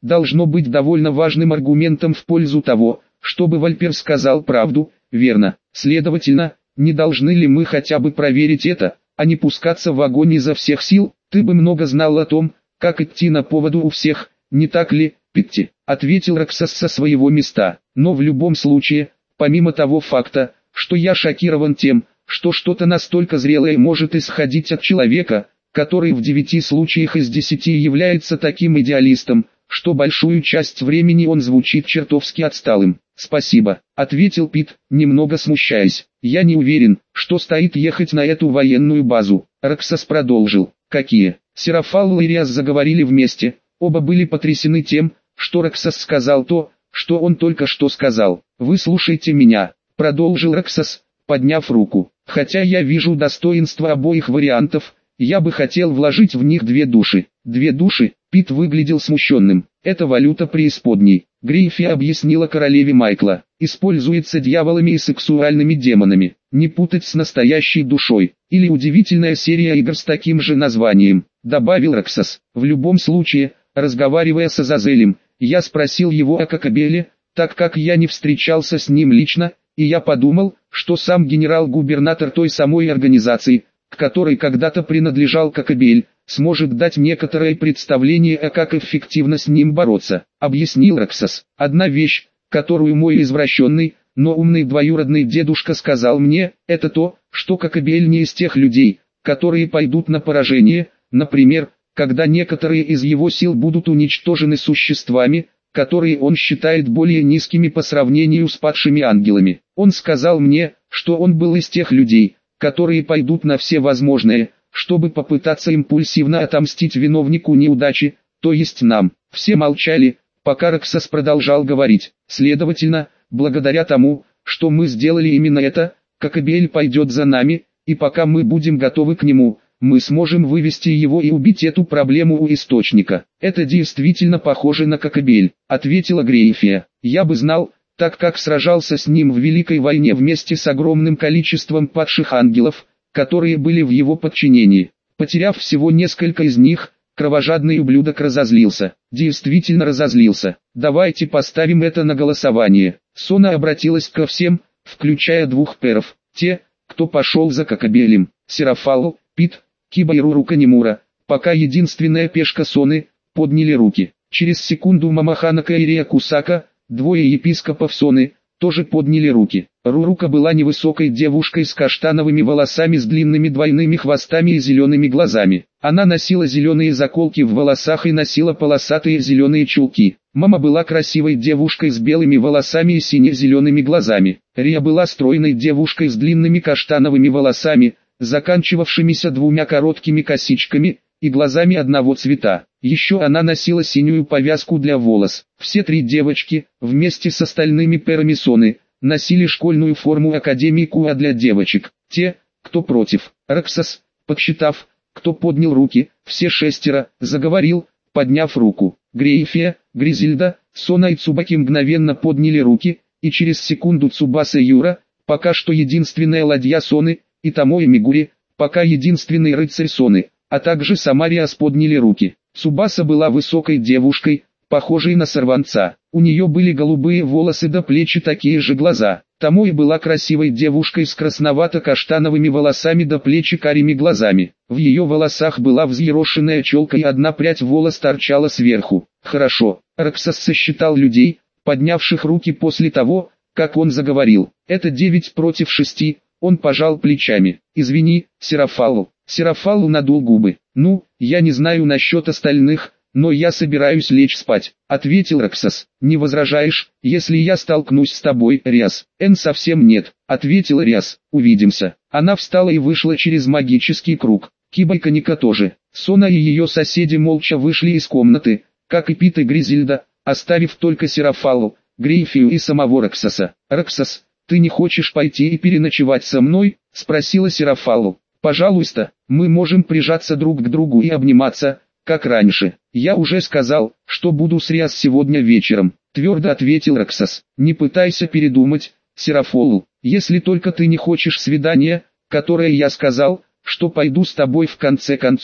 должно быть довольно важным аргументом в пользу того, чтобы Вальпер сказал правду, верно? Следовательно, не должны ли мы хотя бы проверить это, а не пускаться в огонь изо всех сил? Ты бы много знал о том, как идти на поводу у всех, не так ли, Питти? Ответил Роксас со своего места. Но в любом случае, помимо того факта, что я шокирован тем, что что-то настолько зрелое может исходить от человека, который в 9 случаях из 10 является таким идеалистом, что большую часть времени он звучит чертовски отсталым. «Спасибо», — ответил Пит, немного смущаясь. «Я не уверен, что стоит ехать на эту военную базу». Роксас продолжил. «Какие?» Серафалл и Риас заговорили вместе, оба были потрясены тем, что Роксас сказал то, что он только что сказал. «Выслушайте меня», — продолжил Роксас, подняв руку. «Хотя я вижу достоинства обоих вариантов, я бы хотел вложить в них 2 души». 2 души? Пит выглядел смущенным. «Это валюта преисподней», — Грейфи объяснила королеве Майкла. «Используется дьяволами и сексуальными демонами. Не путать с настоящей душой. Или удивительная серия игр с таким же названием», — добавил Роксас. «В любом случае, разговаривая с Азазелем, я спросил его о Кокабеле, так как я не встречался с ним лично, и я подумал, что сам генерал-губернатор той самой организации, к которой когда-то принадлежал Кокабель, сможет дать некоторое представление о как эффективно с ним бороться», — объяснил Роксас. «Одна вещь, которую мой извращенный, но умный двоюродный дедушка сказал мне, это то, что Кокабель не из тех людей, которые пойдут на поражение, например, когда некоторые из его сил будут уничтожены существами, которые он считает более низкими по сравнению с падшими ангелами. Он сказал мне, что он был из тех людей, которые пойдут на все возможное, чтобы попытаться импульсивно отомстить виновнику неудачи, то есть нам». Все молчали, пока Роксас продолжал говорить. «Следовательно, благодаря тому, что мы сделали именно это, Кокабель пойдет за нами, и пока мы будем готовы к нему, мы сможем вывести его и убить эту проблему у источника». «Это действительно похоже на Кокабель», — ответила Грейфия. «Я бы знал, так как сражался с ним в Великой войне вместе с огромным количеством падших ангелов, которые были в его подчинении. Потеряв всего несколько из них, кровожадный ублюдок разозлился. Действительно разозлился. Давайте поставим это на голосование». Сона обратилась ко всем, включая 2 пэров. Те, кто пошел за Кокабелем. Серафалл, Пит, Киба и Руру Канемура, пока единственная пешка Соны, подняли руки. Через секунду Мамаханака и Рия Кусака, 2 епископов Соны, тоже подняли руки. Рурука была невысокой девушкой с каштановыми волосами с длинными двойными хвостами и зелеными глазами. Она носила зеленые заколки в волосах и носила полосатые зеленые чулки. Мама была красивой девушкой с белыми волосами и сине-зелеными глазами. Рия была стройной девушкой с длинными каштановыми волосами, заканчивавшимися 2 короткими косичками, и глазами одного цвета. Еще она носила синюю повязку для волос. Все 3 девочки, вместе с остальными пэрами Соны, носили школьную форму Академии Куа для девочек. Те, кто против. Роксас, подсчитав, кто поднял руки, все 6, заговорил, подняв руку. Грейфия, Гризильда, Сона и Цубаки мгновенно подняли руки, и через секунду Цубаса и Юра, пока что единственная ладья Соны, и Тамо и Мигури, пока единственный рыцарь Соны, а также Самариас подняли руки. Цубаса была высокой девушкой, похожей на сорванца. У нее были голубые волосы до плеч и такие же глаза. Тамои была красивой девушкой с красновато-каштановыми волосами до плеч и карими глазами. В ее волосах была взъерошенная челка и одна прядь волос торчала сверху. «Хорошо», — Роксас сосчитал людей, поднявших руки после того, как он заговорил. «Это 9 против 6, он пожал плечами. «Извини, Серафалл». Серафалл надул губы. «Ну, я не знаю насчет остальных, но я собираюсь лечь спать», — ответил Роксас. «Не возражаешь, если я столкнусь с тобой, Риас?» «Совсем нет», — ответил Риас. «Увидимся». Она встала и вышла через магический круг. Киба и Каника тоже. Сона и ее соседи молча вышли из комнаты, как и Пит и Гризильда, оставив только Серафаллу, Грейфию и самого Роксаса. «Роксас, ты не хочешь пойти и переночевать со мной?» — спросила Серафаллу. «Пожалуйста, мы можем прижаться друг к другу и обниматься, как раньше. Я уже сказал, что буду с Риас сегодня вечером», — твердо ответил Роксас. «Не пытайся передумать, Серафалл, если только ты не хочешь свидания, которое я сказал, что пойду с тобой в конце концов».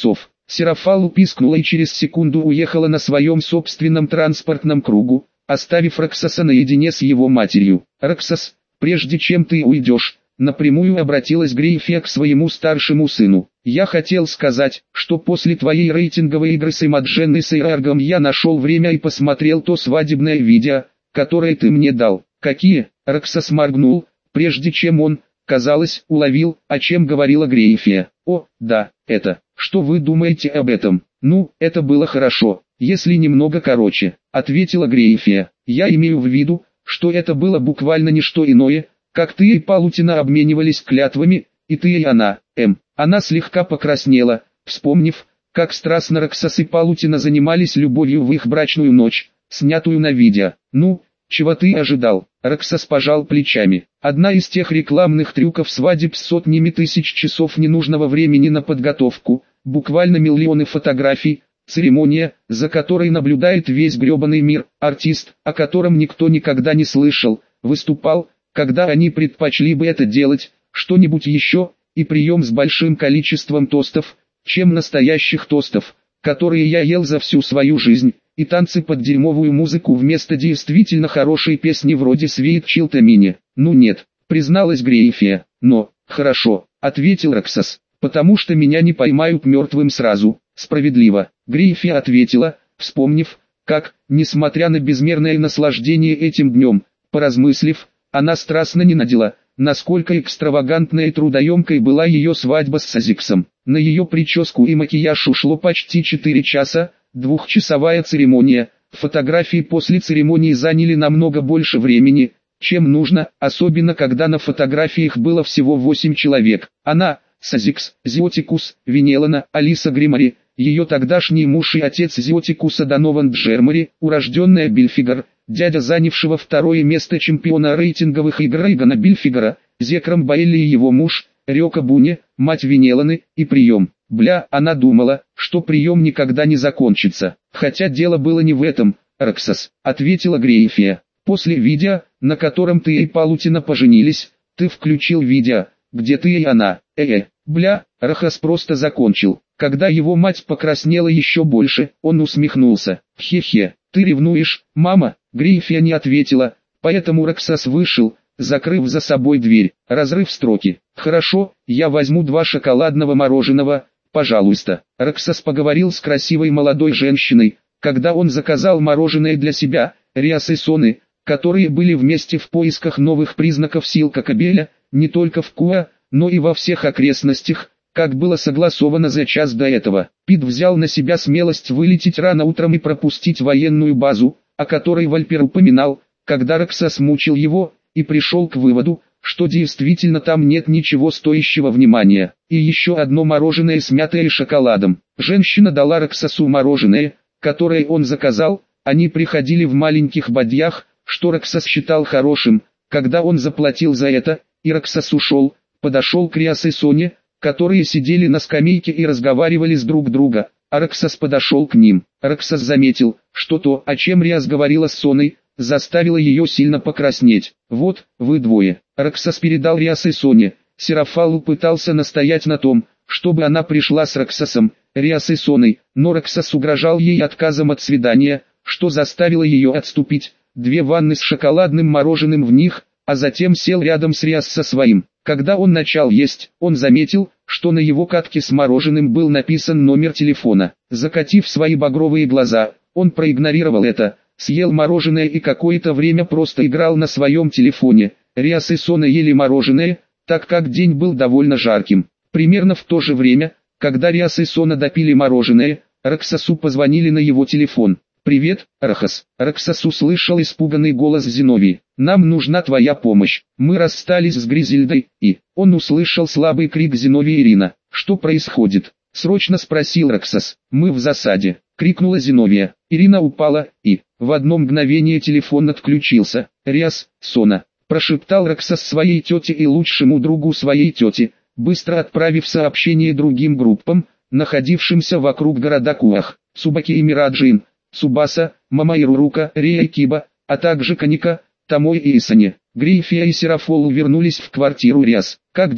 Серафалу пискнула и через секунду уехала на своем собственном транспортном кругу, оставив Роксаса наедине с его матерью. «Роксас, прежде чем ты уйдешь», напрямую обратилась Грейфия к своему старшему сыну. «Я хотел сказать, что после твоей рейтинговой игры с Имаджен и Сейраргом я нашел время и посмотрел то свадебное видео, которое ты мне дал». «Какие?» Роксас моргнул, прежде чем он, казалось, уловил, о чем говорила Грейфия. «О, да, это. Что вы думаете об этом?» «Ну, это было хорошо, если немного короче», ответила Грейфия. «Я имею в виду, что это было буквально не что иное, как ты и Палутина обменивались клятвами, и ты и она, Она слегка покраснела, вспомнив, как страстно Роксас и Палутина занимались любовью в их брачную ночь, снятую на видео. «Ну, чего ты ожидал?» Роксас пожал плечами. «Одна из тех рекламных трюков свадеб с сотнями тысяч часов ненужного времени на подготовку, буквально миллионы фотографий, церемония, за которой наблюдает весь гребаный мир, артист, о котором никто никогда не слышал, выступал, когда они предпочли бы это делать, что-нибудь еще, и прием с большим количеством тостов, чем настоящих тостов, которые я ел за всю свою жизнь, и танцы под дерьмовую музыку вместо действительно хорошей песни вроде Sweet Child O' Mine». «Ну нет», призналась Грейфия. «Но, хорошо», ответил Роксас, «потому что меня не поймают мертвым сразу». «Справедливо», Грейфия ответила, вспомнив, как, несмотря на безмерное наслаждение этим днем, поразмыслив, она страстно ненавидела, насколько экстравагантной и трудоемкой была ее свадьба с Сазиксом. На ее прическу и макияж ушло почти 4 часа, двухчасовая церемония. Фотографии после церемонии заняли намного больше времени, чем нужно, особенно когда на фотографиях было всего 8 человек. Она, Сазикс, Зиотикус, Винелана, Алиса Гримари, ее тогдашний муж и отец Зиотикуса Донован Джермари, урожденная Бильфигар, дядя занявшего второе место чемпиона рейтинговых игр Рейгана Бильфигара, Зекрам Баэлли и его муж, Рёка Буни, мать Винеланы, и прием. Бля, она думала, что прием никогда не закончится. Хотя дело было не в этом, Роксас, ответила Грейфия. После видео, на котором ты и Палутина поженились, ты включил видео, где ты и она. Бля, Рохас просто закончил. Когда его мать покраснела еще больше, он усмехнулся. Хе-хе, ты ревнуешь, мама? Грейфия не ответила, поэтому Роксас вышел, закрыв за собой дверь. Разрыв строки. «Хорошо, я возьму 2 шоколадного мороженого, пожалуйста». Роксас поговорил с красивой молодой женщиной, когда он заказал мороженое для себя, Риас и Соны, которые были вместе в поисках новых признаков сил Кокабеля, не только в Куа, но и во всех окрестностях, как было согласовано за час до этого. Пит взял на себя смелость вылететь рано утром и пропустить военную базу, о которой Вальпер упоминал, когда Роксас мучил его, и пришел к выводу, что действительно там нет ничего стоящего внимания. И еще одно мороженое с мятой и шоколадом. Женщина дала Роксасу мороженое, которое он заказал, они приходили в маленьких бадьях, что Роксас считал хорошим. Когда он заплатил за это, и Роксас ушел, подошел к Риас и Соне, которые сидели на скамейке и разговаривали с друг друга, а Роксас подошел к ним. Роксас заметил, что то, о чем Риас говорила с Соной, заставило ее сильно покраснеть. «Вот, вы двое». Роксас передал Риас и Соне. Серафалу пытался настоять на том, чтобы она пришла с Роксасом, Риас и Соной, но Роксас угрожал ей отказом от свидания, что заставило ее отступить. 2 ванны с шоколадным мороженым в них, а затем сел рядом с Риас со своим. Когда он начал есть, он заметил, что на его катке с мороженым был написан номер телефона. Закатив свои багровые глаза, он проигнорировал это, съел мороженое и какое-то время просто играл на своем телефоне. Риас и Сона ели мороженое, так как день был довольно жарким. Примерно в то же время, когда Риас и Сона допили мороженое, Роксасу позвонили на его телефон. «Привет, Рохас». Роксас услышал испуганный голос Зиновии. «Нам нужна твоя помощь. Мы расстались с Гризельдой». И он услышал слабый крик Зиновии: «Ирина, что происходит?» Срочно спросил Роксас. «Мы в засаде», крикнула Зиновия. Ирина упала, и в одно мгновение телефон отключился. «Риас, Сона», прошептал Роксас своей тете и лучшему другу своей тети, быстро отправив сообщение другим группам, находившимся вокруг города Куах. Цубаки и Мираджин, Цубаса, Мамаирурука, Рия и Киба, а также Каника, Тамой и Исане. Грейфия и Серафолу вернулись в квартиру Риас. «Как дела?»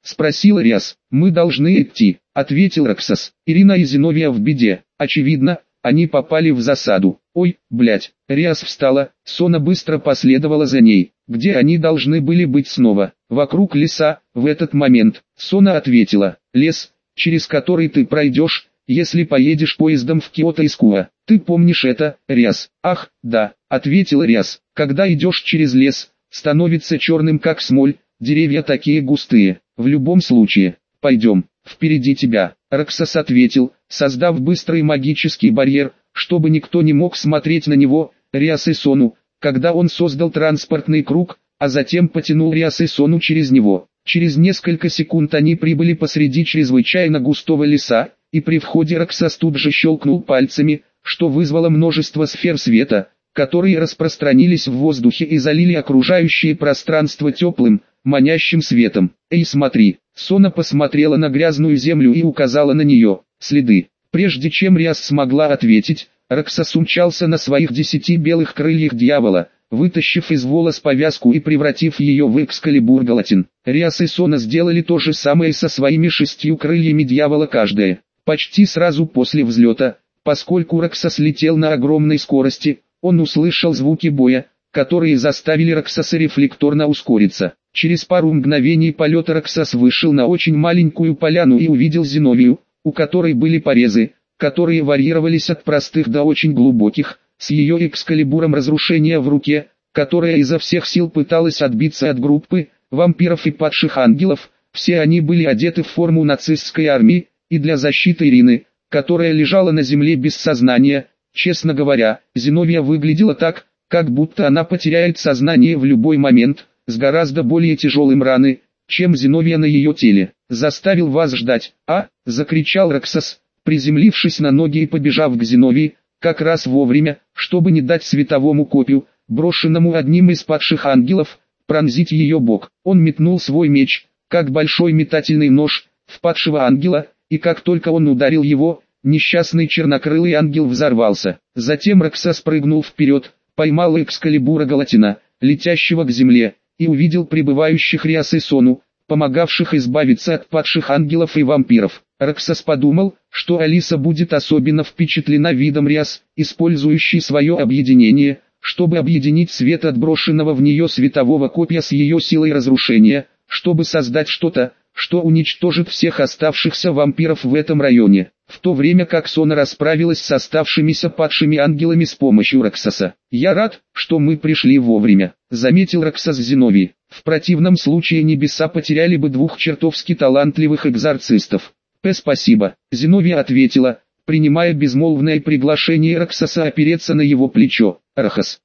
спросил Риас. «Мы должны идти», ответил Роксас. «Ирина и Зиновия в беде. Очевидно, они попали в засаду». «Ой, блядь!» Риас встала, Сона быстро последовала за ней. Где они должны были быть снова? Вокруг леса. В этот момент Сона ответила. «Лес, через который ты пройдешь, если поедешь поездом в Киото из Куа. Ты помнишь это, Риас?» «Ах, да», ответил Риас. «Когда идешь через лес, становится черным как смоль, деревья такие густые. В любом случае, пойдем, впереди тебя». Роксас ответил, создав быстрый магический барьер, чтобы никто не мог смотреть на него, Риас и Сону, когда он создал транспортный круг, а затем потянул Риас и Сону через него. Через несколько секунд они прибыли посреди чрезвычайно густого леса, и при входе Роксас тут же щелкнул пальцами, что вызвало множество сфер света, которые распространились в воздухе и залили окружающее пространство теплым, манящим светом. «Эй, смотри!» Сона посмотрела на грязную землю и указала на нее. «Следы». Прежде чем Риас смогла ответить, Роксас умчался на своих 10 белых крыльях дьявола, вытащив из волос повязку и превратив ее в Экскалибур Галатин. Риас и Сона сделали то же самое со своими 6 крыльями дьявола каждая. Почти сразу после взлета, поскольку Роксас летел на огромной скорости, он услышал звуки боя, которые заставили Роксаса рефлекторно ускориться. Через пару мгновений полета Роксас вышел на очень маленькую поляну и увидел Зиновию, у которой были порезы, которые варьировались от простых до очень глубоких, с ее экскалибуром разрушения в руке, которая изо всех сил пыталась отбиться от группы вампиров и падших ангелов. Все они были одеты в форму нацистской армии, и для защиты Ирины, которая лежала на земле без сознания, честно говоря, Зиновия выглядела так, как будто она потеряет сознание в любой момент, с гораздо более тяжелым раны, чем Зиновия на ее теле. «Заставил вас ждать, а?» – закричал Роксас, приземлившись на ноги и побежав к Зиновии, как раз вовремя, чтобы не дать световому копью, брошенному одним из падших ангелов, пронзить ее бок. Он метнул свой меч, как большой метательный нож, в падшего ангела, и как только он ударил его, несчастный чернокрылый ангел взорвался. Затем Роксас прыгнул вперед, поймал Экскалибура Галатина, летящего к земле, и увидел прибывающих Риас и Сону, помогавших избавиться от падших ангелов и вампиров. Роксас подумал, что Алиса будет особенно впечатлена видом Риас, использующей свое объединение, чтобы объединить свет отброшенного в нее светового копья с ее силой разрушения, чтобы создать что-то, что уничтожит всех оставшихся вампиров в этом районе, в то время как Сона расправилась с оставшимися падшими ангелами с помощью Роксаса. «Я рад, что мы пришли вовремя», — заметил Роксас Зиновий. «В противном случае небеса потеряли бы 2 чертовски талантливых экзорцистов». «Спасибо», — Зиновия ответила, принимая безмолвное приглашение Роксаса опереться на его плечо. «Рахас,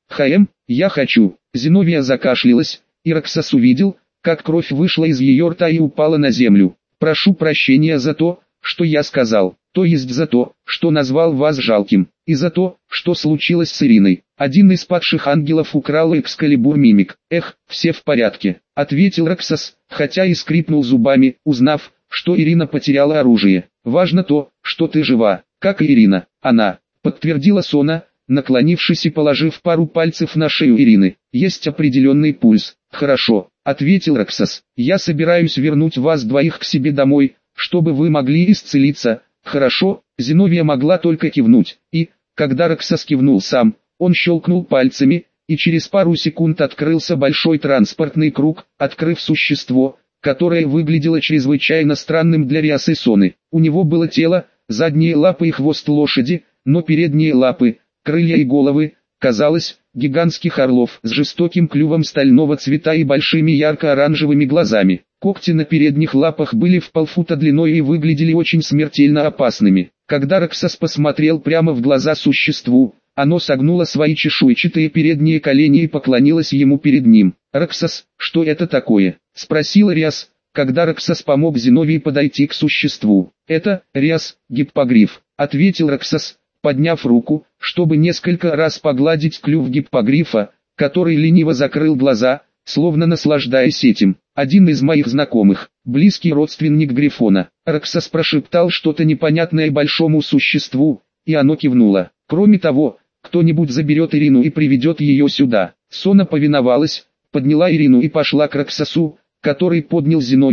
я хочу». Зиновия закашлялась, и Роксас увидел, как кровь вышла из ее рта и упала на землю. «Прошу прощения за то, что я сказал, то есть за то, что назвал вас жалким, и за то, что случилось с Ириной. Один из падших ангелов украл Экскалибур Мимик». «Эх, все в порядке», — ответил Роксас, хотя и скрипнул зубами, узнав, что Ирина потеряла оружие. «Важно то, что ты жива, как и Ирина». «Она», — подтвердила Сона, наклонившись и положив пару пальцев на шею Ирины. «Есть определенный пульс». «Хорошо», — ответил Роксас. «Я собираюсь вернуть вас двоих к себе домой, чтобы вы могли исцелиться». «Хорошо», — Зиновия могла только кивнуть, и, когда Роксас кивнул сам, он щелкнул пальцами, и через пару секунд открылся большой транспортный круг, открыв существо, которое выглядело чрезвычайно странным для Риас и Соны. У него было тело, задние лапы и хвост лошади, но передние лапы, крылья и головы, казалось, гигантских орлов с жестоким клювом стального цвета и большими ярко-оранжевыми глазами. Когти на передних лапах были в полфута длиной и выглядели очень смертельно опасными. Когда Роксас посмотрел прямо в глаза существу, оно согнуло свои чешуйчатые передние колени и поклонилось ему перед ним. «Роксас, что это такое?» — спросил Риас, когда Роксас помог Зиновии подойти к существу. «Это, Риас, гиппогриф», — ответил Роксас, подняв руку, чтобы несколько раз погладить клюв гиппогрифа, который лениво закрыл глаза, словно наслаждаясь этим. «Один из моих знакомых, близкий родственник Грифона». Роксас прошептал что-то непонятное большому существу, и оно кивнуло. «Кроме того, кто-нибудь заберет Ирину и приведет ее сюда». Сона повиновалась, подняла Ирину и пошла к Роксасу, который поднял Зиновию,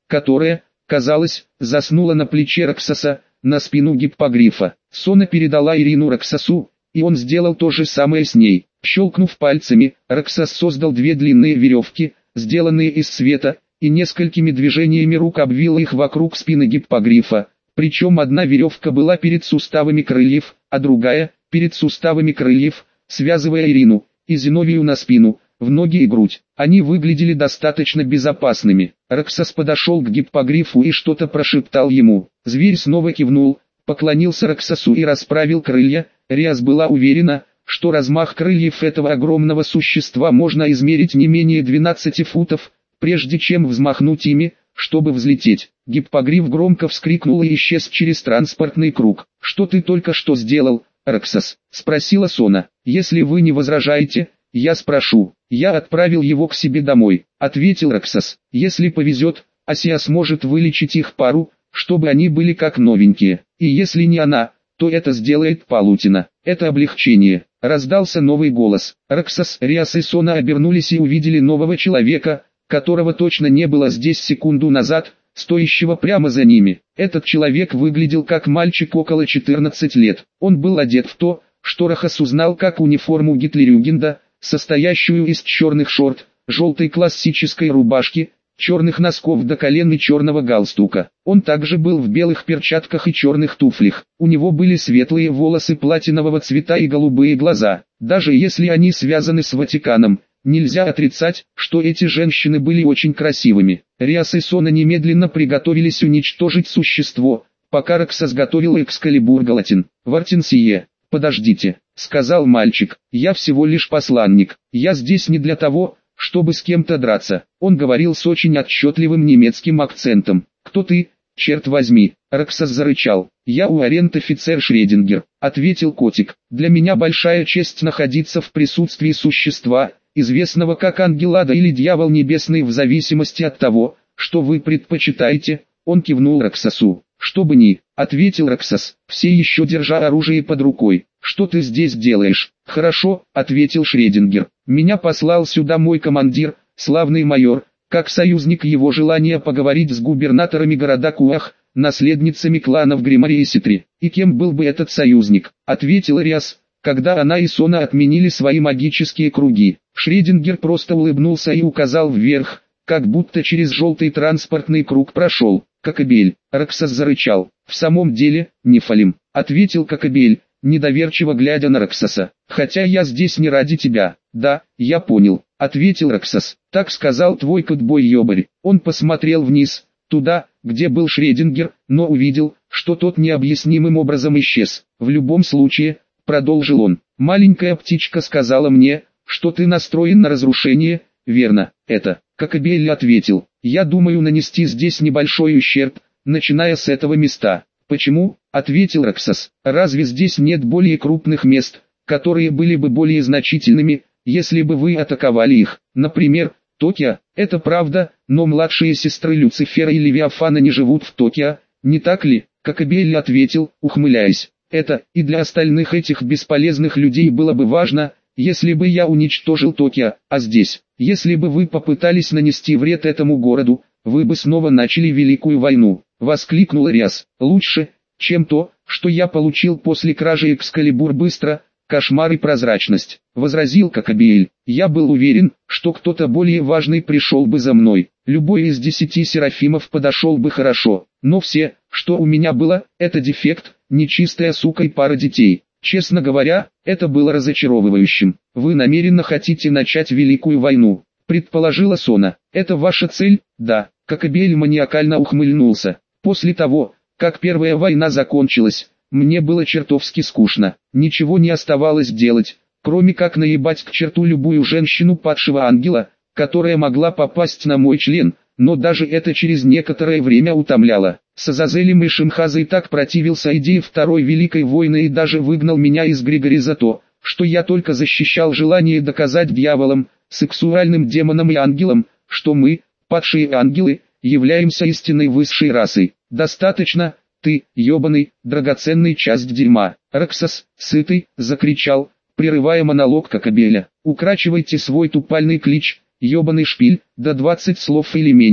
которая, казалось, заснула на плече Роксоса, на спину гиппогрифа. Сона передала Ирину Роксосу, и он сделал то же самое с ней. Щелкнув пальцами, Роксос создал две длинные веревки, сделанные из света, и несколькими движениями рук обвил их вокруг спины гиппогрифа. Причем одна веревка была перед суставами крыльев, а другая – перед суставами крыльев, связывая Ирину и Зиновию на спину, в ноги и грудь. Они выглядели достаточно безопасными. Роксос подошел к гиппогрифу и что-то прошептал ему. Зверь снова кивнул, поклонился Роксосу и расправил крылья. Риас была уверена, что размах крыльев этого огромного существа можно измерить не менее 12 футов, прежде чем взмахнуть ими, чтобы взлететь. Гиппогриф громко вскрикнул и исчез через транспортный круг. «Что ты только что сделал, Роксос?» — спросила Сона. «Если вы не возражаете, я спрошу». «Я отправил его к себе домой», — ответил Роксос. «Если повезет, Асия сможет вылечить их пару, чтобы они были как новенькие. И если не она, то это сделает Палутина. Это облегчение». Раздался новый голос. Роксос, Риас и Сона обернулись и увидели нового человека, которого точно не было здесь секунду назад, стоящего прямо за ними. Этот человек выглядел как мальчик около 14 лет. Он был одет в то, что Рохас узнал как униформу Гитлерюгенда, состоящую из черных шорт, желтой классической рубашки, черных носков до колен и черного галстука. Он также был в белых перчатках и черных туфлях. У него были светлые волосы платинового цвета и голубые глаза. Даже если они связаны с Ватиканом, нельзя отрицать, что эти женщины были очень красивыми. Риас и Сона немедленно приготовились уничтожить существо, пока Роксос готовил Экскалибур Галатин. «Вартенсие, подождите», — сказал мальчик, — «я всего лишь посланник, я здесь не для того, чтобы с кем-то драться». Он говорил с очень отчетливым немецким акцентом. «Кто ты, черт возьми?» Роксос зарычал. «Я уоррент-офицер Шредингер», — ответил котик. «Для меня большая честь находиться в присутствии существа, известного как Ангел-Ада или Дьявол Небесный в зависимости от того, что вы предпочитаете». Он кивнул Роксосу. «Что бы ни», — ответил Роксос, все еще держа оружие под рукой. «Что ты здесь делаешь?» «Хорошо», — ответил Шредингер. «Меня послал сюда мой командир, славный майор, как союзник его желания поговорить с губернаторами города Куах, наследницами кланов Гримари и Ситри». «И кем был бы этот союзник?» — ответил Риас, когда она и Сона отменили свои магические круги. Шредингер просто улыбнулся и указал вверх, как будто через желтый транспортный круг прошел. «Кокобель», — Роксос зарычал. «В самом деле, Нефалим», — ответил Кокобель, недоверчиво глядя на Роксоса. «Хотя я здесь не ради тебя». «Да, я понял», — ответил Роксос. «Так сказал твой котбой-ёбарь». Он посмотрел вниз, туда, где был Шредингер, но увидел, что тот необъяснимым образом исчез. «В любом случае», — продолжил он, — «маленькая птичка сказала мне, что ты настроен на разрушение, верно?» «Это», — Кокобель ответил, — «я думаю нанести здесь небольшой ущерб, начиная с этого места». «Почему?» — ответил Роксос. «Разве здесь нет более крупных мест, которые были бы более значительными, если бы вы атаковали их? Например, Токио?» «Это правда, но младшие сестры Люцифера и Левиафана не живут в Токио, не так ли?» Кокобель ответил, ухмыляясь. «Это, и для остальных этих бесполезных людей было бы важно, если бы я уничтожил Токио, а здесь, если бы вы попытались нанести вред этому городу, вы бы снова начали Великую войну», — воскликнул Риас. «Лучше, чем то, что я получил после кражи Экскалибур быстро, кошмар и прозрачность», — возразил Кокобель. «Я был уверен, что кто-то более важный пришел бы за мной. Любой из 10 серафимов подошел бы хорошо, но все, что у меня было, это дефект, нечистая сука и пара детей». Честно говоря, это было разочаровывающим. «Вы намеренно хотите начать Великую войну?» — предположила Сона. «Это ваша цель?» «Да». Кокобель маниакально ухмыльнулся. «После того, как первая война закончилась, мне было чертовски скучно. Ничего не оставалось делать, кроме как наебать к черту любую женщину падшего ангела, которая могла попасть на мой член, но даже это через некоторое время утомляло. С Азазелем и Шимхазой так противился идее Второй Великой войны и даже выгнал меня из Григори за то, что я только защищал желание доказать дьяволам, сексуальным демонам и ангелам, что мы, падшие ангелы, являемся истинной высшей расой. Достаточно, ты, ебаный, драгоценный часть дерьма». Роксос, сытый, закричал, прерывая монолог Кокобеля. «Украчивайте свой тупальный клич, ебаный шпиль, до 20 слов или меньше,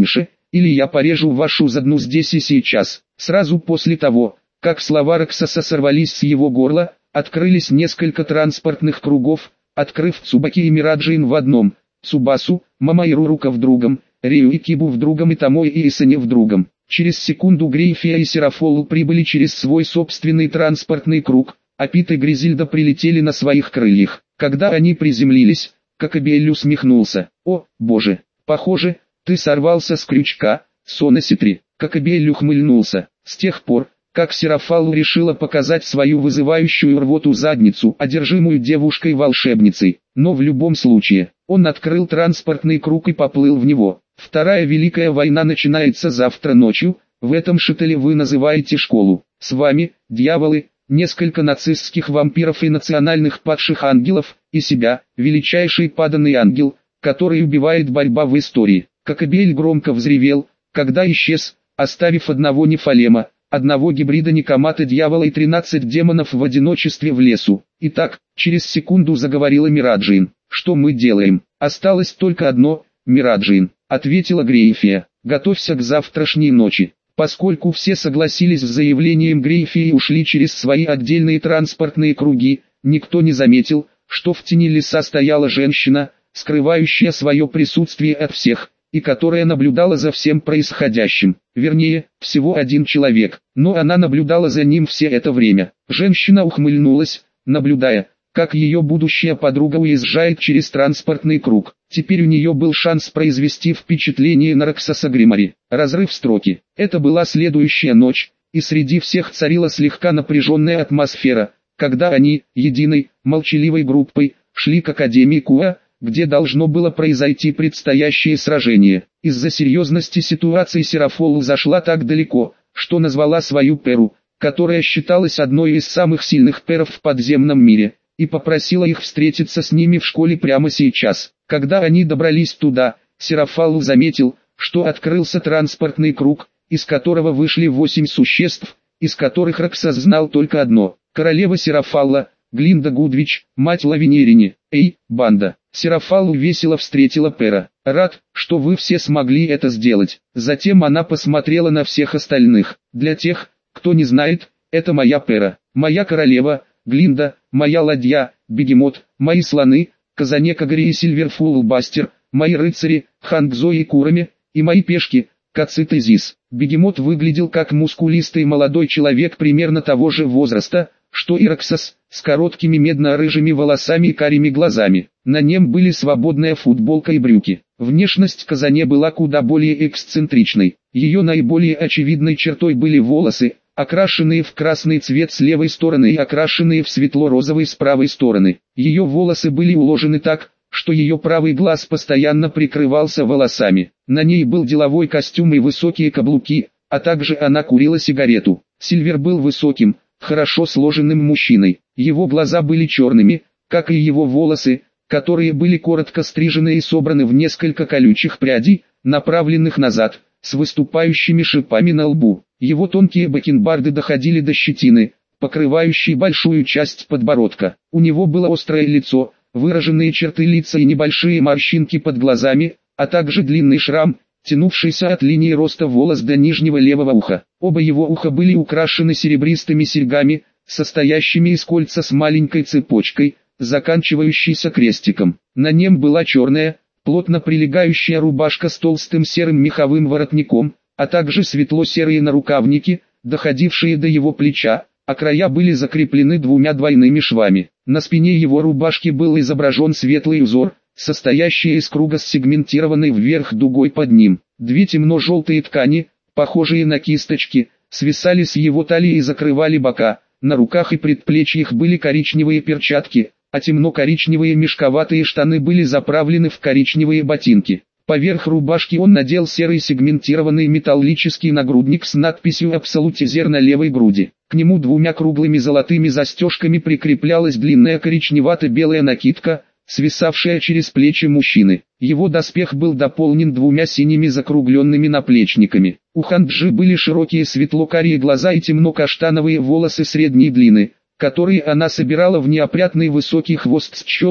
или я порежу вашу задну здесь и сейчас». Сразу после того, как слова Роксоса сорвались с его горла, открылись несколько транспортных кругов, открыв Цубаки и Мираджин в одном, Цубасу, Мамаирурука в другом, Рию и Кибу в другом и Томой и Исане в другом. Через секунду Грейфия и Серафолу прибыли через свой собственный транспортный круг, а Пит и Гризильда прилетели на своих крыльях. Когда они приземлились, Кокобель усмехнулся. «О, боже, похоже, ты сорвался с крючка, Сонеситри». Кокобель ухмыльнулся. С тех пор, как Серафалу решила показать свою вызывающую рвоту задницу, одержимую девушкой-волшебницей. Но в любом случае, он открыл транспортный круг и поплыл в него. Вторая Великая война начинается завтра ночью, в этом шаттеле вы называете школу. С вами, дьяволы, несколько нацистских вампиров и национальных падших ангелов, и себя, величайший паданный ангел, который убивает борьба в истории. Кокобель громко взревел, когда исчез, оставив одного Нефалема, одного гибрида Никомата дьявола и 13 демонов в одиночестве в лесу. Итак, через секунду заговорила Мираджин. «Что мы делаем? Осталось только одно, Мираджин», — ответила Грейфия. «Готовься к завтрашней ночи». Поскольку все согласились с заявлением Грейфии и ушли через свои отдельные транспортные круги, никто не заметил, что в тени леса стояла женщина, скрывающая свое присутствие от всех, и которая наблюдала за всем происходящим. Вернее, всего один человек, но она наблюдала за ним все это время. Женщина ухмыльнулась, наблюдая, как ее будущая подруга уезжает через транспортный круг. Теперь у нее был шанс произвести впечатление на Роксоса Гримари. Разрыв строки. Это была следующая ночь, и среди всех царила слегка напряженная атмосфера, когда они, единой, молчаливой группой, шли к Академии Куа, где должно было произойти предстоящее сражение. Из-за серьезности ситуации Серафолу зашла так далеко, что назвала свою перу, которая считалась одной из самых сильных перов в подземном мире, и попросила их встретиться с ними в школе прямо сейчас. Когда они добрались туда, Серафалу заметил, что открылся транспортный круг, из которого вышли 8 существ, из которых Роксос знал только одно. Королева Серафалла, Глинда Гудвич, мать Лавинерини. «Эй, банда!» Серафалу весело встретила Пера. «Рад, что вы все смогли это сделать». Затем она посмотрела на всех остальных. «Для тех, кто не знает, это моя Пера, моя королева, Глинда, моя ладья, Бегемот, мои слоны, Казанекагри и Сильверфулл-Бастер, мои рыцари, Хангзо и Курами, и мои пешки, Кацит и Зис». Бегемот выглядел как мускулистый молодой человек примерно того же возраста, что и Роксос, с короткими медно-рыжими волосами и карими глазами. На нем были свободная футболка и брюки. Внешность Казане была куда более эксцентричной. Ее наиболее очевидной чертой были волосы, окрашенные в красный цвет с левой стороны и окрашенные в светло-розовый с правой стороны. Ее волосы были уложены так, что ее правый глаз постоянно прикрывался волосами. На ней был деловой костюм и высокие каблуки, а также она курила сигарету. Сильвер был высоким, хорошо сложенным мужчиной. Его глаза были черными, как и его волосы, которые были коротко стрижены и собраны в несколько колючих прядей, направленных назад, с выступающими шипами на лбу. Его тонкие бакенбарды доходили до щетины, покрывающей большую часть подбородка. У него было острое лицо, выраженные черты лица и небольшие морщинки под глазами, а также длинный шрам, тянувшийся от линии роста волос до нижнего левого уха. Оба его уха были украшены серебристыми серьгами, состоящими из кольца с маленькой цепочкой, заканчивающейся крестиком. На нем была черная, плотно прилегающая рубашка с толстым серым меховым воротником, а также светло-серые нарукавники, доходившие до его плеча, а края были закреплены двумя двойными швами. На спине его рубашки был изображен светлый узор, состоящий из круга с сегментированной вверх дугой под ним. Две темно-желтые ткани, похожие на кисточки, свисали с его талии и закрывали бока. На руках и предплечьях были коричневые перчатки, а темно-коричневые мешковатые штаны были заправлены в коричневые ботинки. Поверх рубашки он надел серый сегментированный металлический нагрудник с надписью «Абсолютизер» на левой груди. К нему двумя круглыми золотыми застежками прикреплялась длинная коричневато-белая накидка, свисавшая через плечи мужчины. Его доспех был дополнен двумя синими закругленными наплечниками. У Ханджи были широкие светло-карие глаза и темно-каштановые волосы средней длины, которые она собирала в неопрятный высокий хвост с челкой,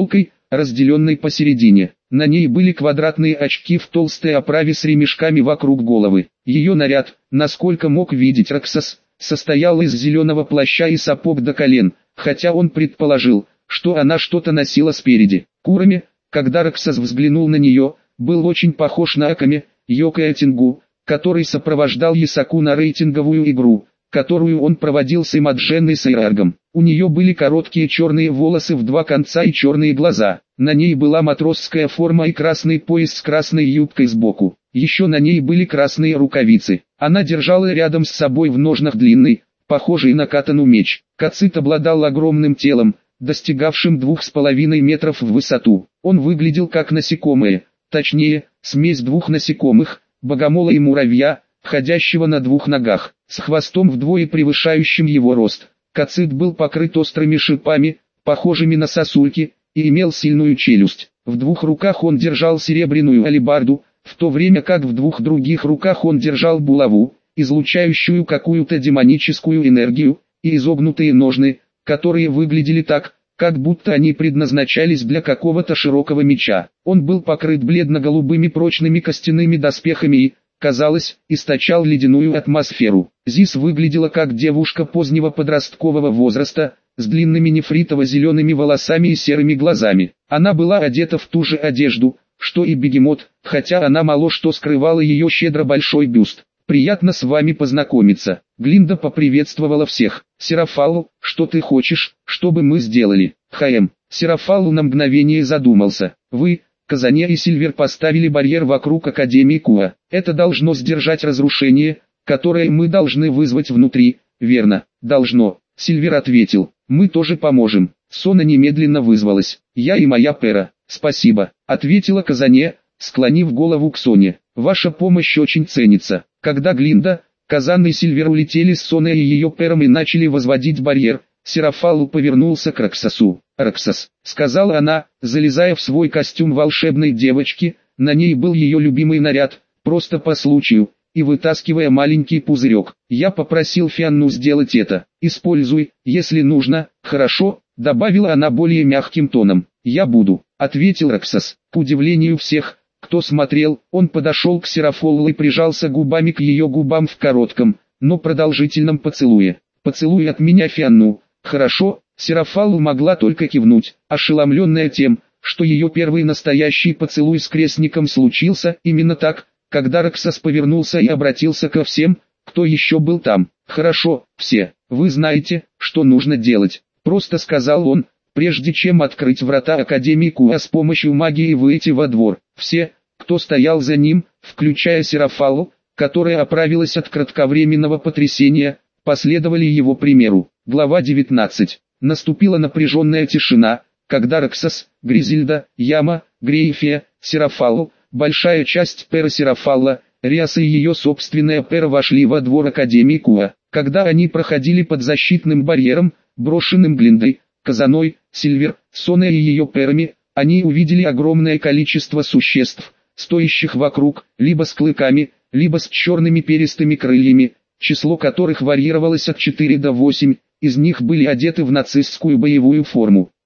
разделенной посередине. На ней были квадратные очки в толстой оправе с ремешками вокруг головы. Ее наряд, насколько мог видеть Роксас, состоял из зеленого плаща и сапог до колен, хотя он предположил, что она что-то носила спереди. Курами, когда Роксас взглянул на нее, был очень похож на Акаме, Йокая Тингу, который сопровождал Ясаку на рейтинговую игру, которую он проводил с Имаджен и Сайраргом. У нее были короткие черные волосы в два конца и черные глаза. На ней была матросская форма и красный пояс с красной юбкой сбоку. Еще на ней были красные рукавицы. Она держала рядом с собой в ножнах длинный, похожий на катану меч. Кацит обладал огромным телом, достигавшим 2,5 метров в высоту. Он выглядел как насекомое, точнее, смесь двух насекомых, богомола и муравья, ходящего на двух ногах, с хвостом вдвое превышающим его рост. Кацит был покрыт острыми шипами, похожими на сосульки, и имел сильную челюсть. В двух руках он держал серебряную алебарду, в то время как в двух других руках он держал булаву, излучающую какую-то демоническую энергию, и изогнутые ножны, которые выглядели так, как будто они предназначались для какого-то широкого меча. Он был покрыт бледно-голубыми прочными костяными доспехами и, казалось, источал ледяную атмосферу. Зис выглядела как девушка позднего подросткового возраста, с длинными нефритово-зелеными волосами и серыми глазами. Она была одета в ту же одежду, что и бегемот, хотя она мало что скрывала ее щедро большой бюст. «Приятно с вами познакомиться». Глинда поприветствовала всех. «Серафалу, что ты хочешь, чтобы мы сделали?» Серафалу на мгновение задумался. «Вы, Казане и Сильвер, поставили барьер вокруг Академии Куа. Это должно сдержать разрушение, которое мы должны вызвать внутри, верно?» «Должно», Сильвер ответил. «Мы тоже поможем». Сона немедленно вызвалась. «Я и моя пера». «Спасибо», ответила Казане, склонив голову к Соне. «Ваша помощь очень ценится». Когда Глинда, Казан и Сильвер улетели с Соной и ее пером и начали возводить барьер, Серафалу повернулся к Роксасу. «Роксас», — сказала она, залезая в свой костюм волшебной девочки, на ней был ее любимый наряд, просто по случаю, и вытаскивая маленький пузырек. «Я попросил Фианну сделать это. Используй, если нужно, хорошо?» — добавила она более мягким тоном. «Я буду», — ответил Роксас. К удивлению всех, кто смотрел, он подошел к Серафолу и прижался губами к ее губам в коротком, но продолжительном поцелуе. «Поцелуй от меня Фианну». «Хорошо», Серафалу могла только кивнуть, ошеломленная тем, что ее первый настоящий поцелуй с крестником случился именно так, когда Роксас повернулся и обратился ко всем, кто еще был там. «Хорошо, все, вы знаете, что нужно делать», — просто сказал он, прежде чем открыть врата Академии Куа с помощью магии и выйти во двор. Все, кто стоял за ним, включая Серафалу, которая оправилась от кратковременного потрясения, последовали его примеру. Глава 19. Наступила напряженная тишина, когда Роксас, Гризильда, Яма, Грейфия, Серафалу, большая часть пера Серафалла, Риаса и ее собственная пера вошли во двор Академии Куа. Когда они проходили под защитным барьером, брошенным Глиндой, Казаной, Сильвер, Соной и ее перами, они увидели огромное количество существ, стоящих вокруг, либо с клыками, либо с черными перистыми крыльями, число которых варьировалось от 4 до 8, из них были одеты в нацистскую боевую форму.